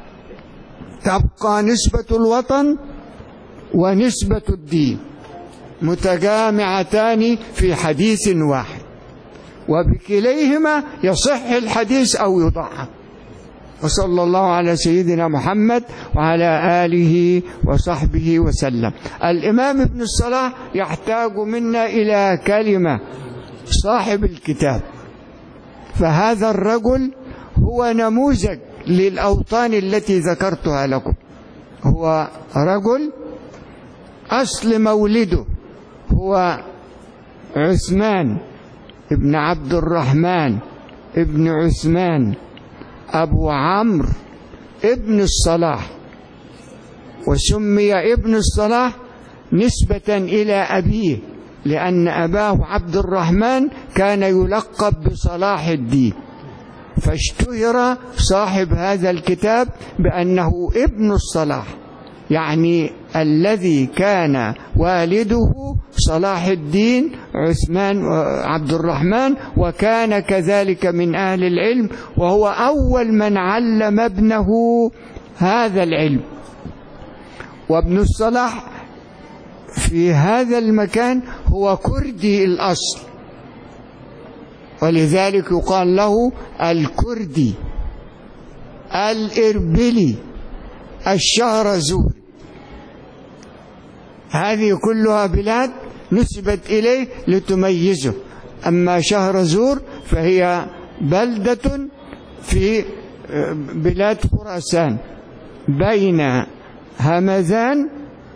تبقى نسبة الوطن ونسبة الدين متجامعتان في حديث واحد، وبكليهما يصح الحديث أو يضعف. وصلى الله على سيدنا محمد وعلى آله وصحبه وسلم. الإمام ابن الصلاح يحتاج منا إلى كلمة صاحب الكتاب، فهذا الرجل هو نموذج للأوطان التي ذكرتها لكم. هو رجل أصل مولده هو عثمان ابن عبد الرحمن ابن عثمان أبو عمرو ابن الصلاح، وسمي ابن الصلاح نسبة إلى أبيه لأن أباه عبد الرحمن كان يلقب بصلاح الدين، فاشتهر صاحب هذا الكتاب بأنه ابن الصلاح، يعني الذي كان والده صلاح الدين عثمان عبد الرحمن، وكان كذلك من أهل العلم، وهو أول من علم ابنه هذا العلم. وابن الصلاح في هذا المكان هو كردي الأصل، ولذلك يقال له الكردي الإربلي الشهرزوري. هذه كلها بلاد نسبت إليه لتميزه. أما شهرزور فهي بلدة في بلاد خراسان بين همذان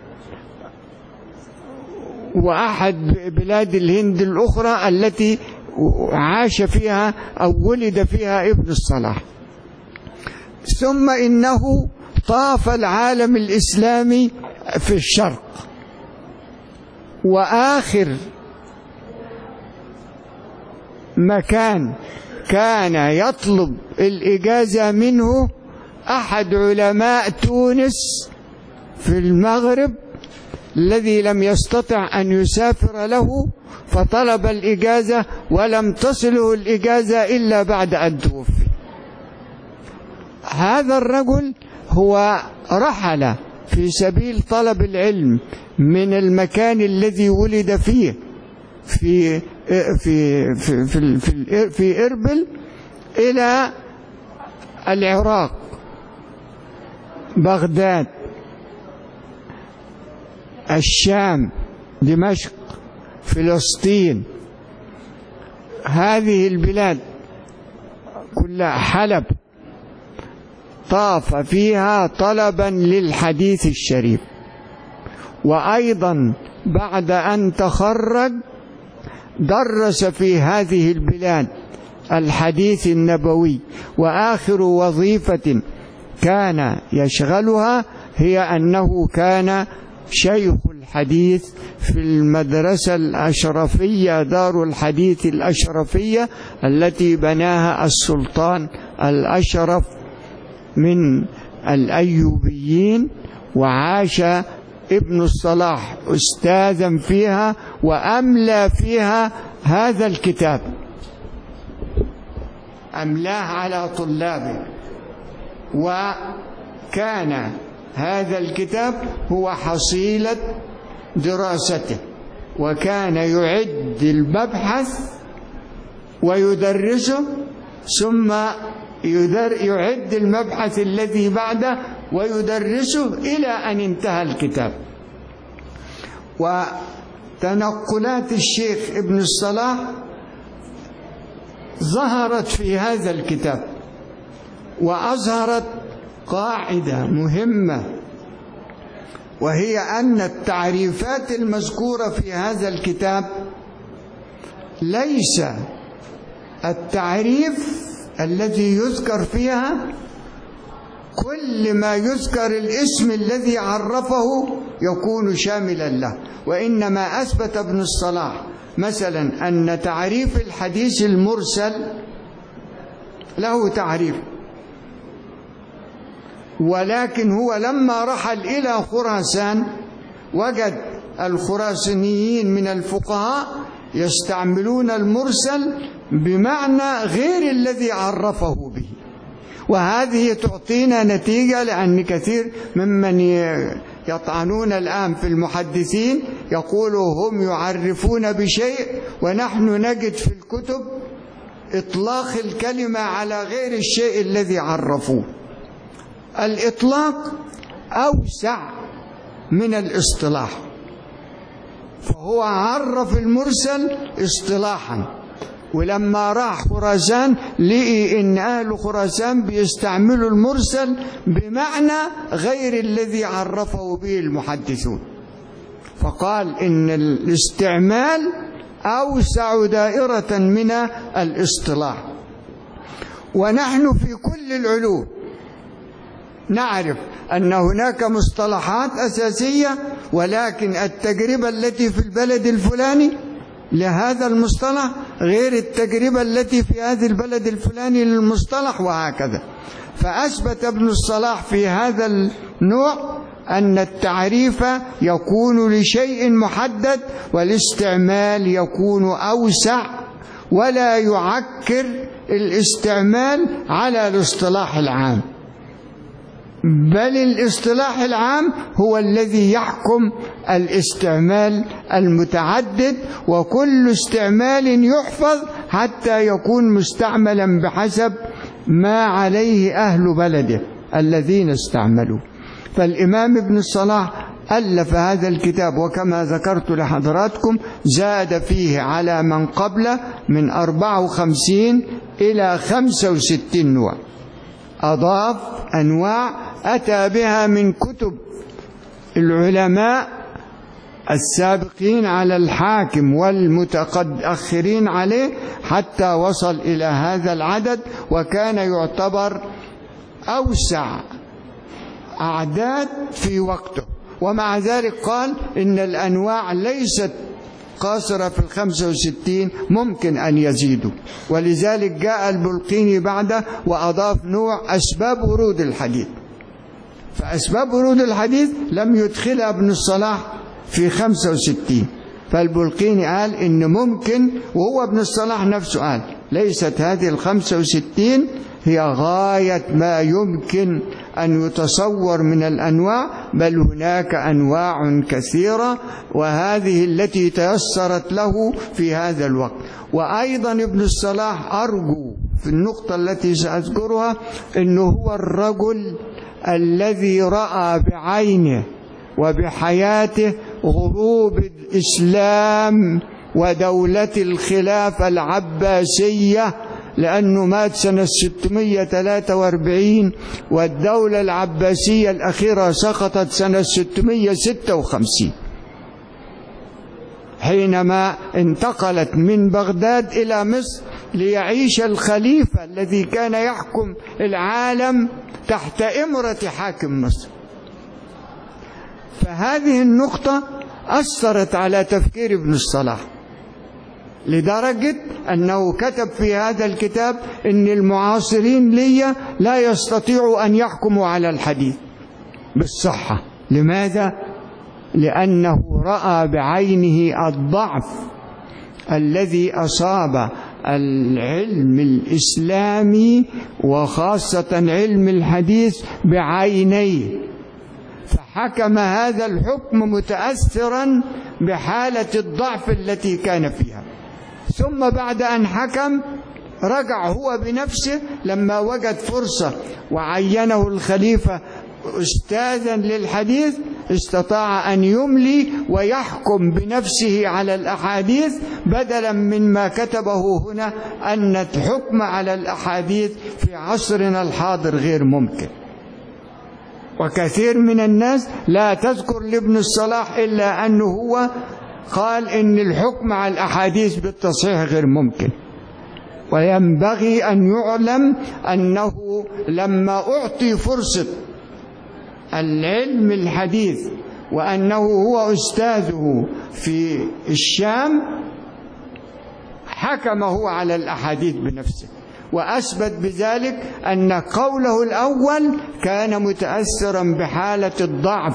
وأحد بلاد الهند الأخرى التي عاش فيها أو ولد فيها ابن الصلاح. ثم إنه طاف العالم الإسلامي في الشرق، وآخر مكان كان يطلب الإجازة منه أحد علماء تونس في المغرب الذي لم يستطع أن يسافر له، فطلب الإجازة ولم تصله الإجازة إلا بعد أن توفي. هذا الرجل هو رحل في سبيل طلب العلم من المكان الذي ولد فيه في في في في, في, في إربل إلى العراق، بغداد، الشام، دمشق، فلسطين، هذه البلاد كلها، حلب، طاف فيها طلبا للحديث الشريف. وأيضا بعد أن تخرج درس في هذه البلاد الحديث النبوي، وآخر وظيفة كان يشغلها هي أنه كان شيخ الحديث في المدرسة الأشرفية، دار الحديث الأشرفية التي بناها السلطان الأشرف من الأيوبيين، وعاش ابن الصلاح أستاذا فيها وأملى فيها هذا الكتاب، أملاه على طلابه. وكان هذا الكتاب هو حصيلة دراسته، وكان يعد المبحث ويدرسه، ثم يعد المبحث الذي بعده ويدرسه إلى أن انتهى الكتاب. وتنقلات الشيخ ابن الصلاح ظهرت في هذا الكتاب، وأظهرت قاعدة مهمة، وهي أن التعريفات المذكورة في هذا الكتاب ليس التعريف الذي يذكر فيها كل ما يذكر الاسم الذي عرفه يكون شاملا له، وإنما أثبت ابن الصلاح مثلا أن تعريف الحديث المرسل له تعريف، ولكن هو لما رحل إلى خراسان وجد الخراسانيين من الفقهاء يستعملون المرسل بمعنى غير الذي عرفه به. وهذه تعطينا نتيجة، لأن كثير ممن يطعنون الآن في المحدثين يقولوا هم يعرفون بشيء، ونحن نجد في الكتب إطلاق الكلمة على غير الشيء الذي عرفوه. الإطلاق أوسع من الاصطلاح، فهو عرف المرسل اصطلاحا، ولما راح خراسان لقي إن أهل خراسان بيستعملوا المرسل بمعنى غير الذي عرفه به المحدثون، فقال إن الاستعمال أوسع دائرة من الاصطلاح. ونحن في كل العلوم نعرف أن هناك مصطلحات أساسية، ولكن التجربة التي في البلد الفلاني لهذا المصطلح غير التجربة التي في هذا البلد الفلاني للمصطلح، وهكذا. فأثبت ابن الصلاح في هذا النوع أن التعريف يكون لشيء محدد، والاستعمال يكون أوسع ولا يعكر الاستعمال على الاصطلاح العام، بل الاصطلاح العام هو الذي يحكم الاستعمال المتعدد، وكل استعمال يحفظ حتى يكون مستعملا بحسب ما عليه أهل بلده الذين استعملوا. فالإمام ابن الصلاح ألف هذا الكتاب، وكما ذكرت لحضراتكم زاد فيه على من قبله من أربعة وخمسين إلى خمسة وستين نوع، أضاف أنواع أتى بها من كتب العلماء السابقين على الحاكم والمتأخرين عليه حتى وصل إلى هذا العدد، وكان يعتبر أوسع أعداد في وقته. ومع ذلك قال إن الأنواع ليست قاصرة في الخمسة وستين، ممكن أن يزيدوا، ولذلك جاء البلقيني بعده وأضاف نوع أسباب ورود الحديث. فأسباب ورود الحديث لم يدخلها ابن الصلاح في خمسة وستين، فالبلقيني قال إن ممكن، وهو ابن الصلاح نفسه قال ليست هذه الخمسة وستين هي غاية ما يمكن أن يتصور من الأنواع، بل هناك أنواع كثيرة، وهذه التي تيسرت له في هذا الوقت. وأيضا ابن الصلاح أرجو في النقطة التي سأذكرها أنه هو الرجل الذي رأى بعينه وبحياته غروب الإسلام ودولة الخلافة العباسية، لأنه مات سنة ستمائة وثلاثة وأربعين، والدولة العباسية الأخيرة سقطت سنة ستمائة وستة وخمسين حينما انتقلت من بغداد إلى مصر ليعيش الخليفة الذي كان يحكم العالم تحت إمرة حاكم مصر. فهذه النقطة أثرت على تفكير ابن الصلاح، لدرجة أنه كتب في هذا الكتاب إن المعاصرين لي لا يستطيعوا أن يحكموا على الحديث بالصحة. لماذا؟ لأنه رأى بعينه الضعف الذي أصاب العلم الإسلامي وخاصة علم الحديث بعينيه، فحكم هذا الحكم متأثرا بحالة الضعف التي كان فيها. ثم بعد أن حكم رجع هو بنفسه لما وجد فرصة وعينه الخليفة أستاذا للحديث، استطاع أن يملي ويحكم بنفسه على الأحاديث، بدلا مما كتبه هنا أن الحكم على الأحاديث في عصرنا الحاضر غير ممكن. وكثير من الناس لا تذكر لابن الصلاح إلا أنه هو قال إن الحكم على الأحاديث بالتصحيح غير ممكن. وينبغي أن يعلم أنه لما أعطي فرصة العلم الحديث وأنه هو أستاذه في الشام، حكم هو على الأحاديث بنفسه، وأثبت بذلك أن قوله الأول كان متأثرا بحالة الضعف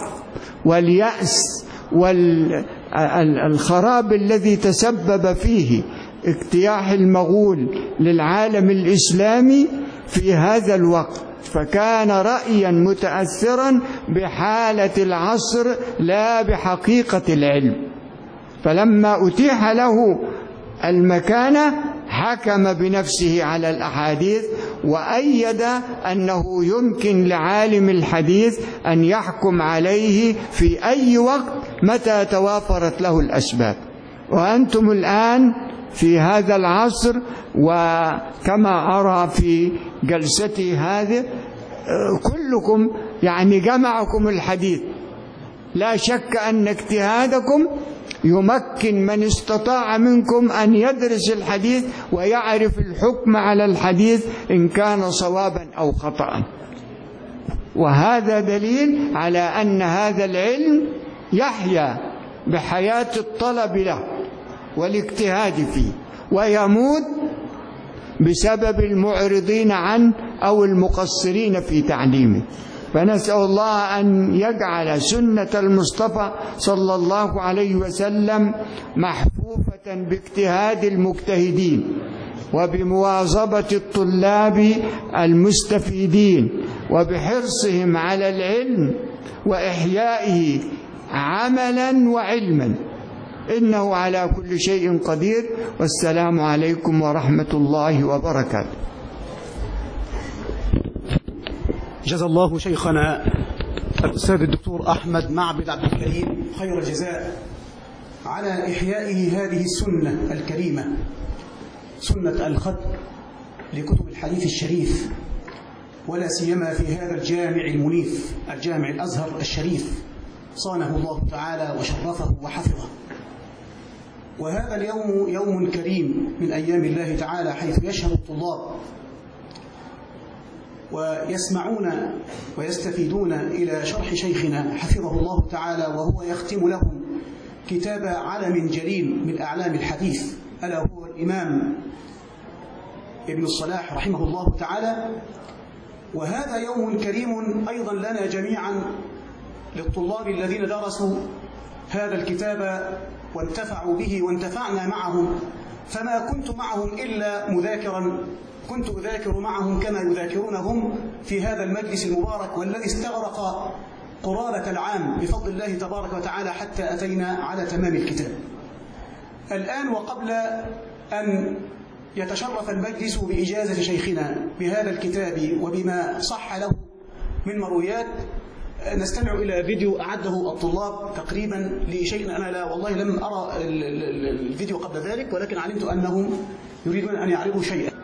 واليأس والخراب الذي تسبب فيه اجتياح المغول للعالم الإسلامي في هذا الوقت، فكان رأيا متأثرا بحالة العصر لا بحقيقة العلم. فلما أتيح له المكانة حكم بنفسه على الأحاديث، وأيد أنه يمكن لعالم الحديث أن يحكم عليه في أي وقت متى توافرت له الأسباب. وأنتم الآن في هذا العصر، وكما أرى في جلستي هذه كلكم يعني جمعكم الحديث. لا شك أن اجتهادكم يمكن من استطاع منكم أن يدرس الحديث ويعرف الحكم على الحديث إن كان صوابا أو خطأ. وهذا دليل على أن هذا العلم يحيا بحياة الطلب له والاجتهاد فيه، ويموت بسبب المعرضين عنه أو المقصرين في تعليمه. فنسأل الله أن يجعل سنة المصطفى صلى الله عليه وسلم محفوفة باجتهاد المجتهدين، وبمواظبة الطلاب المستفيدين، وبحرصهم على العلم وإحيائه عملا وعلما، إنه على كل شيء قدير. والسلام عليكم ورحمة الله وبركاته. جزا الله شيخنا الأستاذ الدكتور أحمد معبد عبد الكريم خير الجزاء على إحيائه هذه السنة الكريمة، سنة الختم لكتب الحديث الشريف، ولا سيما في هذا الجامع المنيف، الجامع الأزهر الشريف، صانه الله تعالى وشرفه وحفظه. وهذا اليوم يوم كريم من أيام الله تعالى، حيث يشهد الطلاب ويسمعون ويستفيدون إلى شرح شيخنا حفظه الله تعالى، وهو يختم لهم كتاب علم جليل من أعلام الحديث، ألا هو الإمام ابن الصلاح رحمه الله تعالى. وهذا يوم كريم أيضا لنا جميعا، للطلاب الذين درسوا هذا الكتاب وانتفعوا به وانتفعنا معهم، فما كنت معهم إلا مذاكرا، كنت أذاكر معهم كما يذاكرونهم في هذا المجلس المبارك، والذي استغرق قرابة العام بفضل الله تبارك وتعالى حتى أتينا على تمام الكتاب. الآن وقبل أن يتشرف المجلس بإجازة شيخنا بهذا الكتاب وبما صح له من مرويات، نستمع إلى فيديو أعده الطلاب تقريبا لشيء أنا لا والله لم أرى الفيديو قبل ذلك، ولكن علمت أنهم يريدون أن يعرضوا شيئا.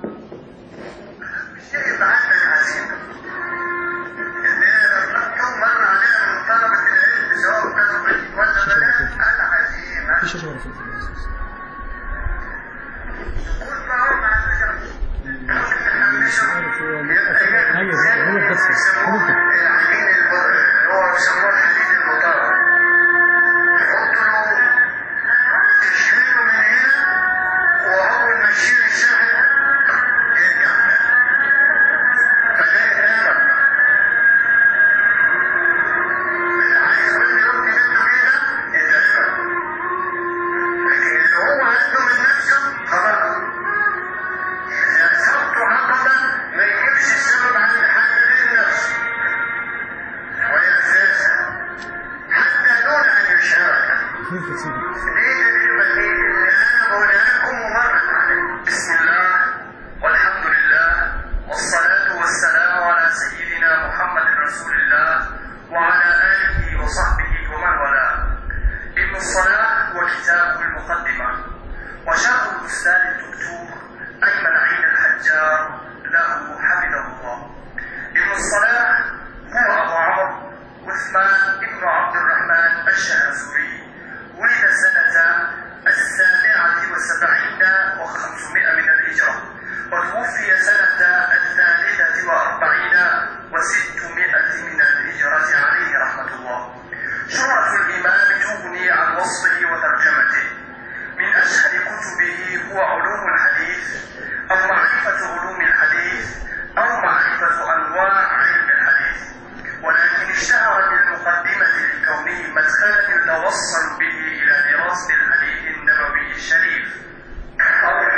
توصل به إلى دراسة الحديث النبوي الشريف.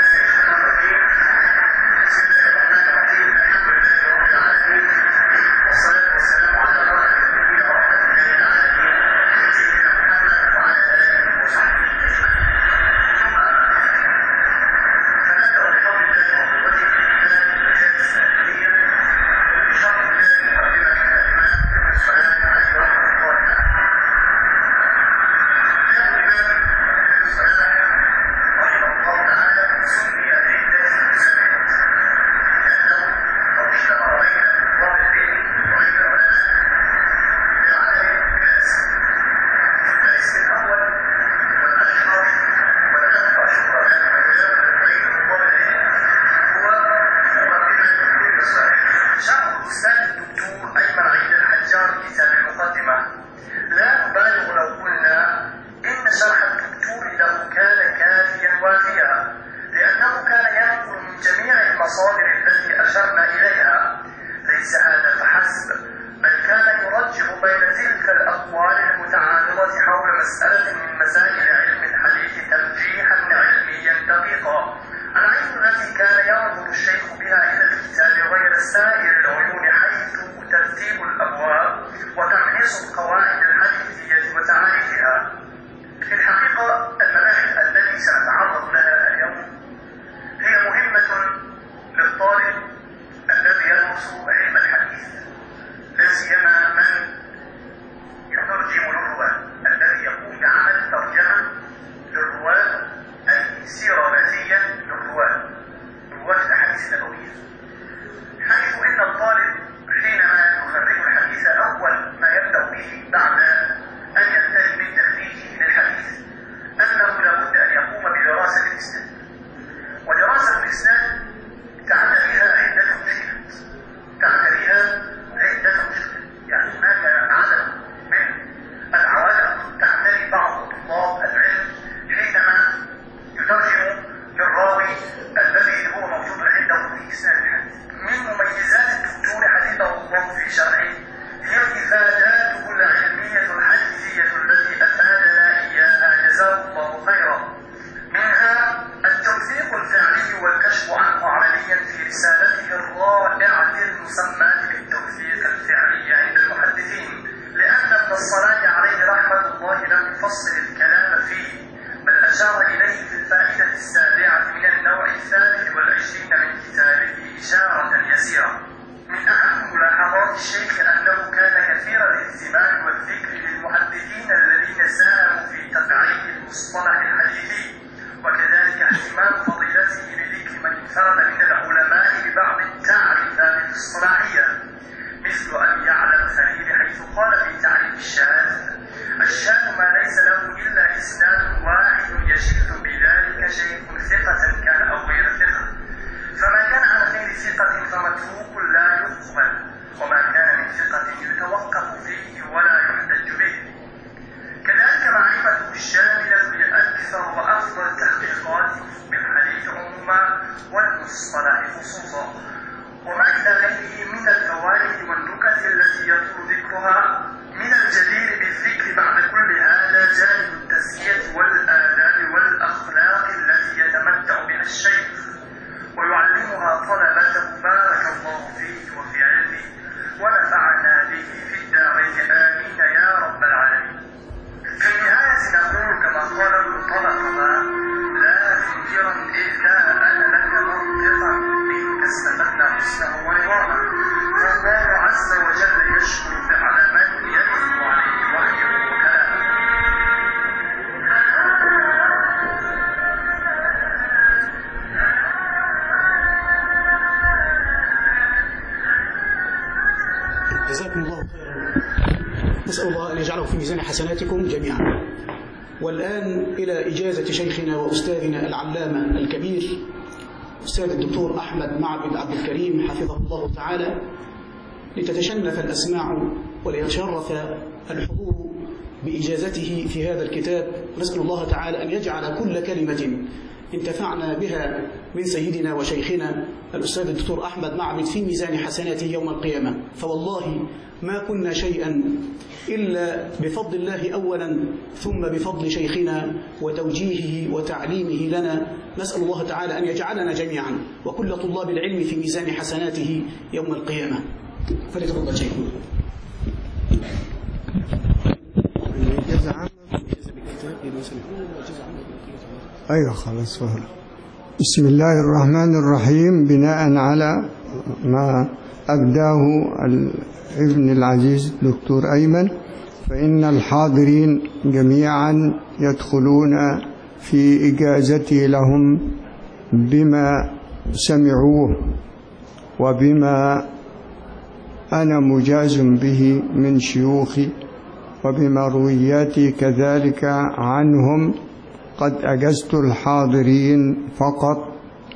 الإخوة حول مسألة من مسائل علم الحديث ترجيحا علميا دقيقا. العلم التي كان ينظر الشيخ بها إلى الكتاب غير سائر العلوم، حيث ترتيب الأبواب وتمحيص القواعد الحديثية وتعريفها. في الحقيقة المباحث التي سنتعرض لها اليوم هي مهمة للطالب الذي يدرس علم الحديث، لا سيما من يترجم للرواة، الذي يقوم بعمل ترجمة للرواة أي سيرة ذاتية للرواة، رواة الأحاديث النبوية، حيث إن الطالب حينما يخرج الحديث أول ما يبدأ به بعد أن ينتهي من تخريجه للحديث أنه لابد أن يقوم بدراسة الإسناد. ودراسة الإسناد تعني بها عدة مشكلات تعني بها عدة مشكلات يعني هناك عدد من العوائق تعتري بعض طلاب العلم حينما يترجم للراوي الذي هو موجود عنده في إسناد الحديث. من مميزات الدكتور حفظه الله في شرحه هي إفاداته العلمية الحديثية التي أفادنا إياها جزاه الله خيرا. منها التوثيق الفعلي والكشف عنه عمليا في رسالته الرائعة المسماة بالتوثيق الفعلي عند المحدثين، لأن ابن الصلاح عليه رحمة الله لم يفصل الكلام فيه، بل أشار إليه في الفائدة السابعة من النوع الثالث والعشرين من كتابه إشارة يسيرة. من أهم ملاحظات الشيخ أنه كان كثير الاهتمام والذكر للمحدثين الذين ساهموا في تفعيل المصطلح الحديثي، وكذلك اهتمام فضيلته بذكر من انفرد من العلماء ببعض التعريفات الاصطلاحية، مثل أن يعلم خليل حيث قال في تعريف الشاذ: الشاذ ما ليس له إلا إسناد واحد يشذ بذلك شيء ثقة كان أو غير ثقة، فما كان عن غير ثقة فمتروك لا يقبل، وما كان من ثقة يتوقف فيه ولا يحتج به. كذلك معرفته الشاملة لأكثر وأفضل تحقيقات بالحديث عموما والمصطلح خصوصا، وما إلى غيره من الفوائد والنكت التي يطول ذكرها. من الجدير بالذكر بعد كل هذا جانب التزكية والآداب والأخلاق التي يتمتع بها الشيخ ويعلمها طلبته، بارك الله فيه وفي علمه ونفعنا به في الدارين آمين يا رب العالمين. في النهاية نقول كما قال ابن طلقة: لا تنكرا إذ كان أنا لك منطقا منك استفدنا حسنه ورضانا، فالله عز وجل يشكر فعل من يدل عليه وحيه وكلامه. جزاكم الله خيرا، نسأل الله أن يجعله في ميزان حسناتكم جميعا. والآن إلى إجازة شيخنا وأستاذنا العلامة الكبير أستاذ الدكتور أحمد معبد عبد الكريم حفظه الله تعالى، لتتشنف الأسماع وليتشرف الحضور بإجازته في هذا الكتاب. نسأل الله تعالى أن يجعل كل كلمة انتفعنا بها من سيدنا وشيخنا الأستاذ الدكتور أحمد معبد في ميزان حسناته يوم القيامة، فوالله ما كنا شيئا إلا بفضل الله أولا، ثم بفضل شيخنا وتوجيهه وتعليمه لنا. نسأل الله تعالى أن يجعلنا جميعا وكل طلاب العلم في ميزان حسناته يوم القيامة. فليتفضل شيخنا. أيوة خلاص فهم. بسم الله الرحمن الرحيم. بناء على ما أبداه ابن العزيز دكتور أيمن، فإن الحاضرين جميعا يدخلون في إجازتي لهم بما سمعوه وبما أنا مجاز به من شيوخي وبمروياتي كذلك عنهم. قد أجزت الحاضرين فقط،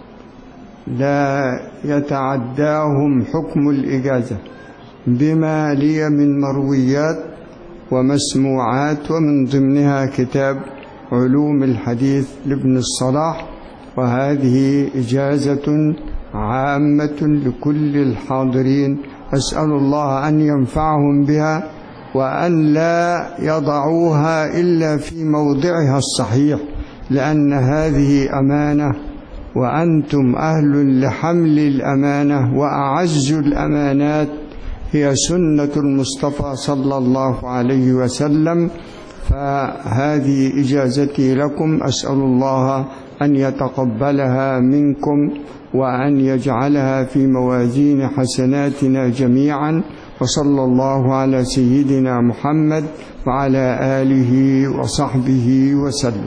لا يتعداهم حكم الإجازة، بما لي من مرويات ومسموعات، ومن ضمنها كتاب علوم الحديث لابن الصلاح، وهذه إجازة عامة لكل الحاضرين. أسأل الله أن ينفعهم بها وأن لا يضعوها إلا في موضعها الصحيح، لأن هذه أمانة وأنتم أهل لحمل الأمانة، وأعز الأمانات هي سنة المصطفى صلى الله عليه وسلم. فهذه إجازتي لكم، أسأل الله أن يتقبلها منكم وأن يجعلها في موازين حسناتنا جميعا، وصلى الله على سيدنا محمد وعلى آله وصحبه وسلم.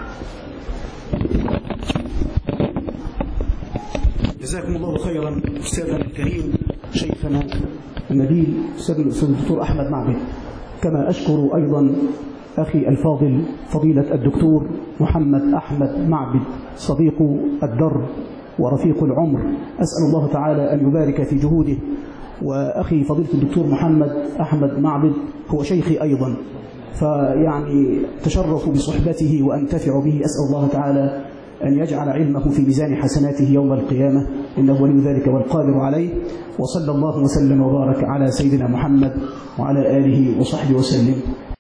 جزاكم الله خيرا أستاذنا الكريم شيخنا النبيل أستاذ الدكتور أحمد معبد. كما أشكر أيضا أخي الفاضل فضيلة الدكتور محمد أحمد معبد صديق الدر ورفيق العمر، أسأل الله تعالى أن يبارك في جهوده. وأخي فضيلة الدكتور محمد أحمد معبد هو شيخي أيضا، فيعني تشرف بصحبته وأنتفع به، أسأل الله تعالى أن يجعل علمه في ميزان حسناته يوم القيامة، إنه ولي ذلك والقادر عليه. وصلى الله وسلم وبارك على سيدنا محمد وعلى آله وصحبه وسلم.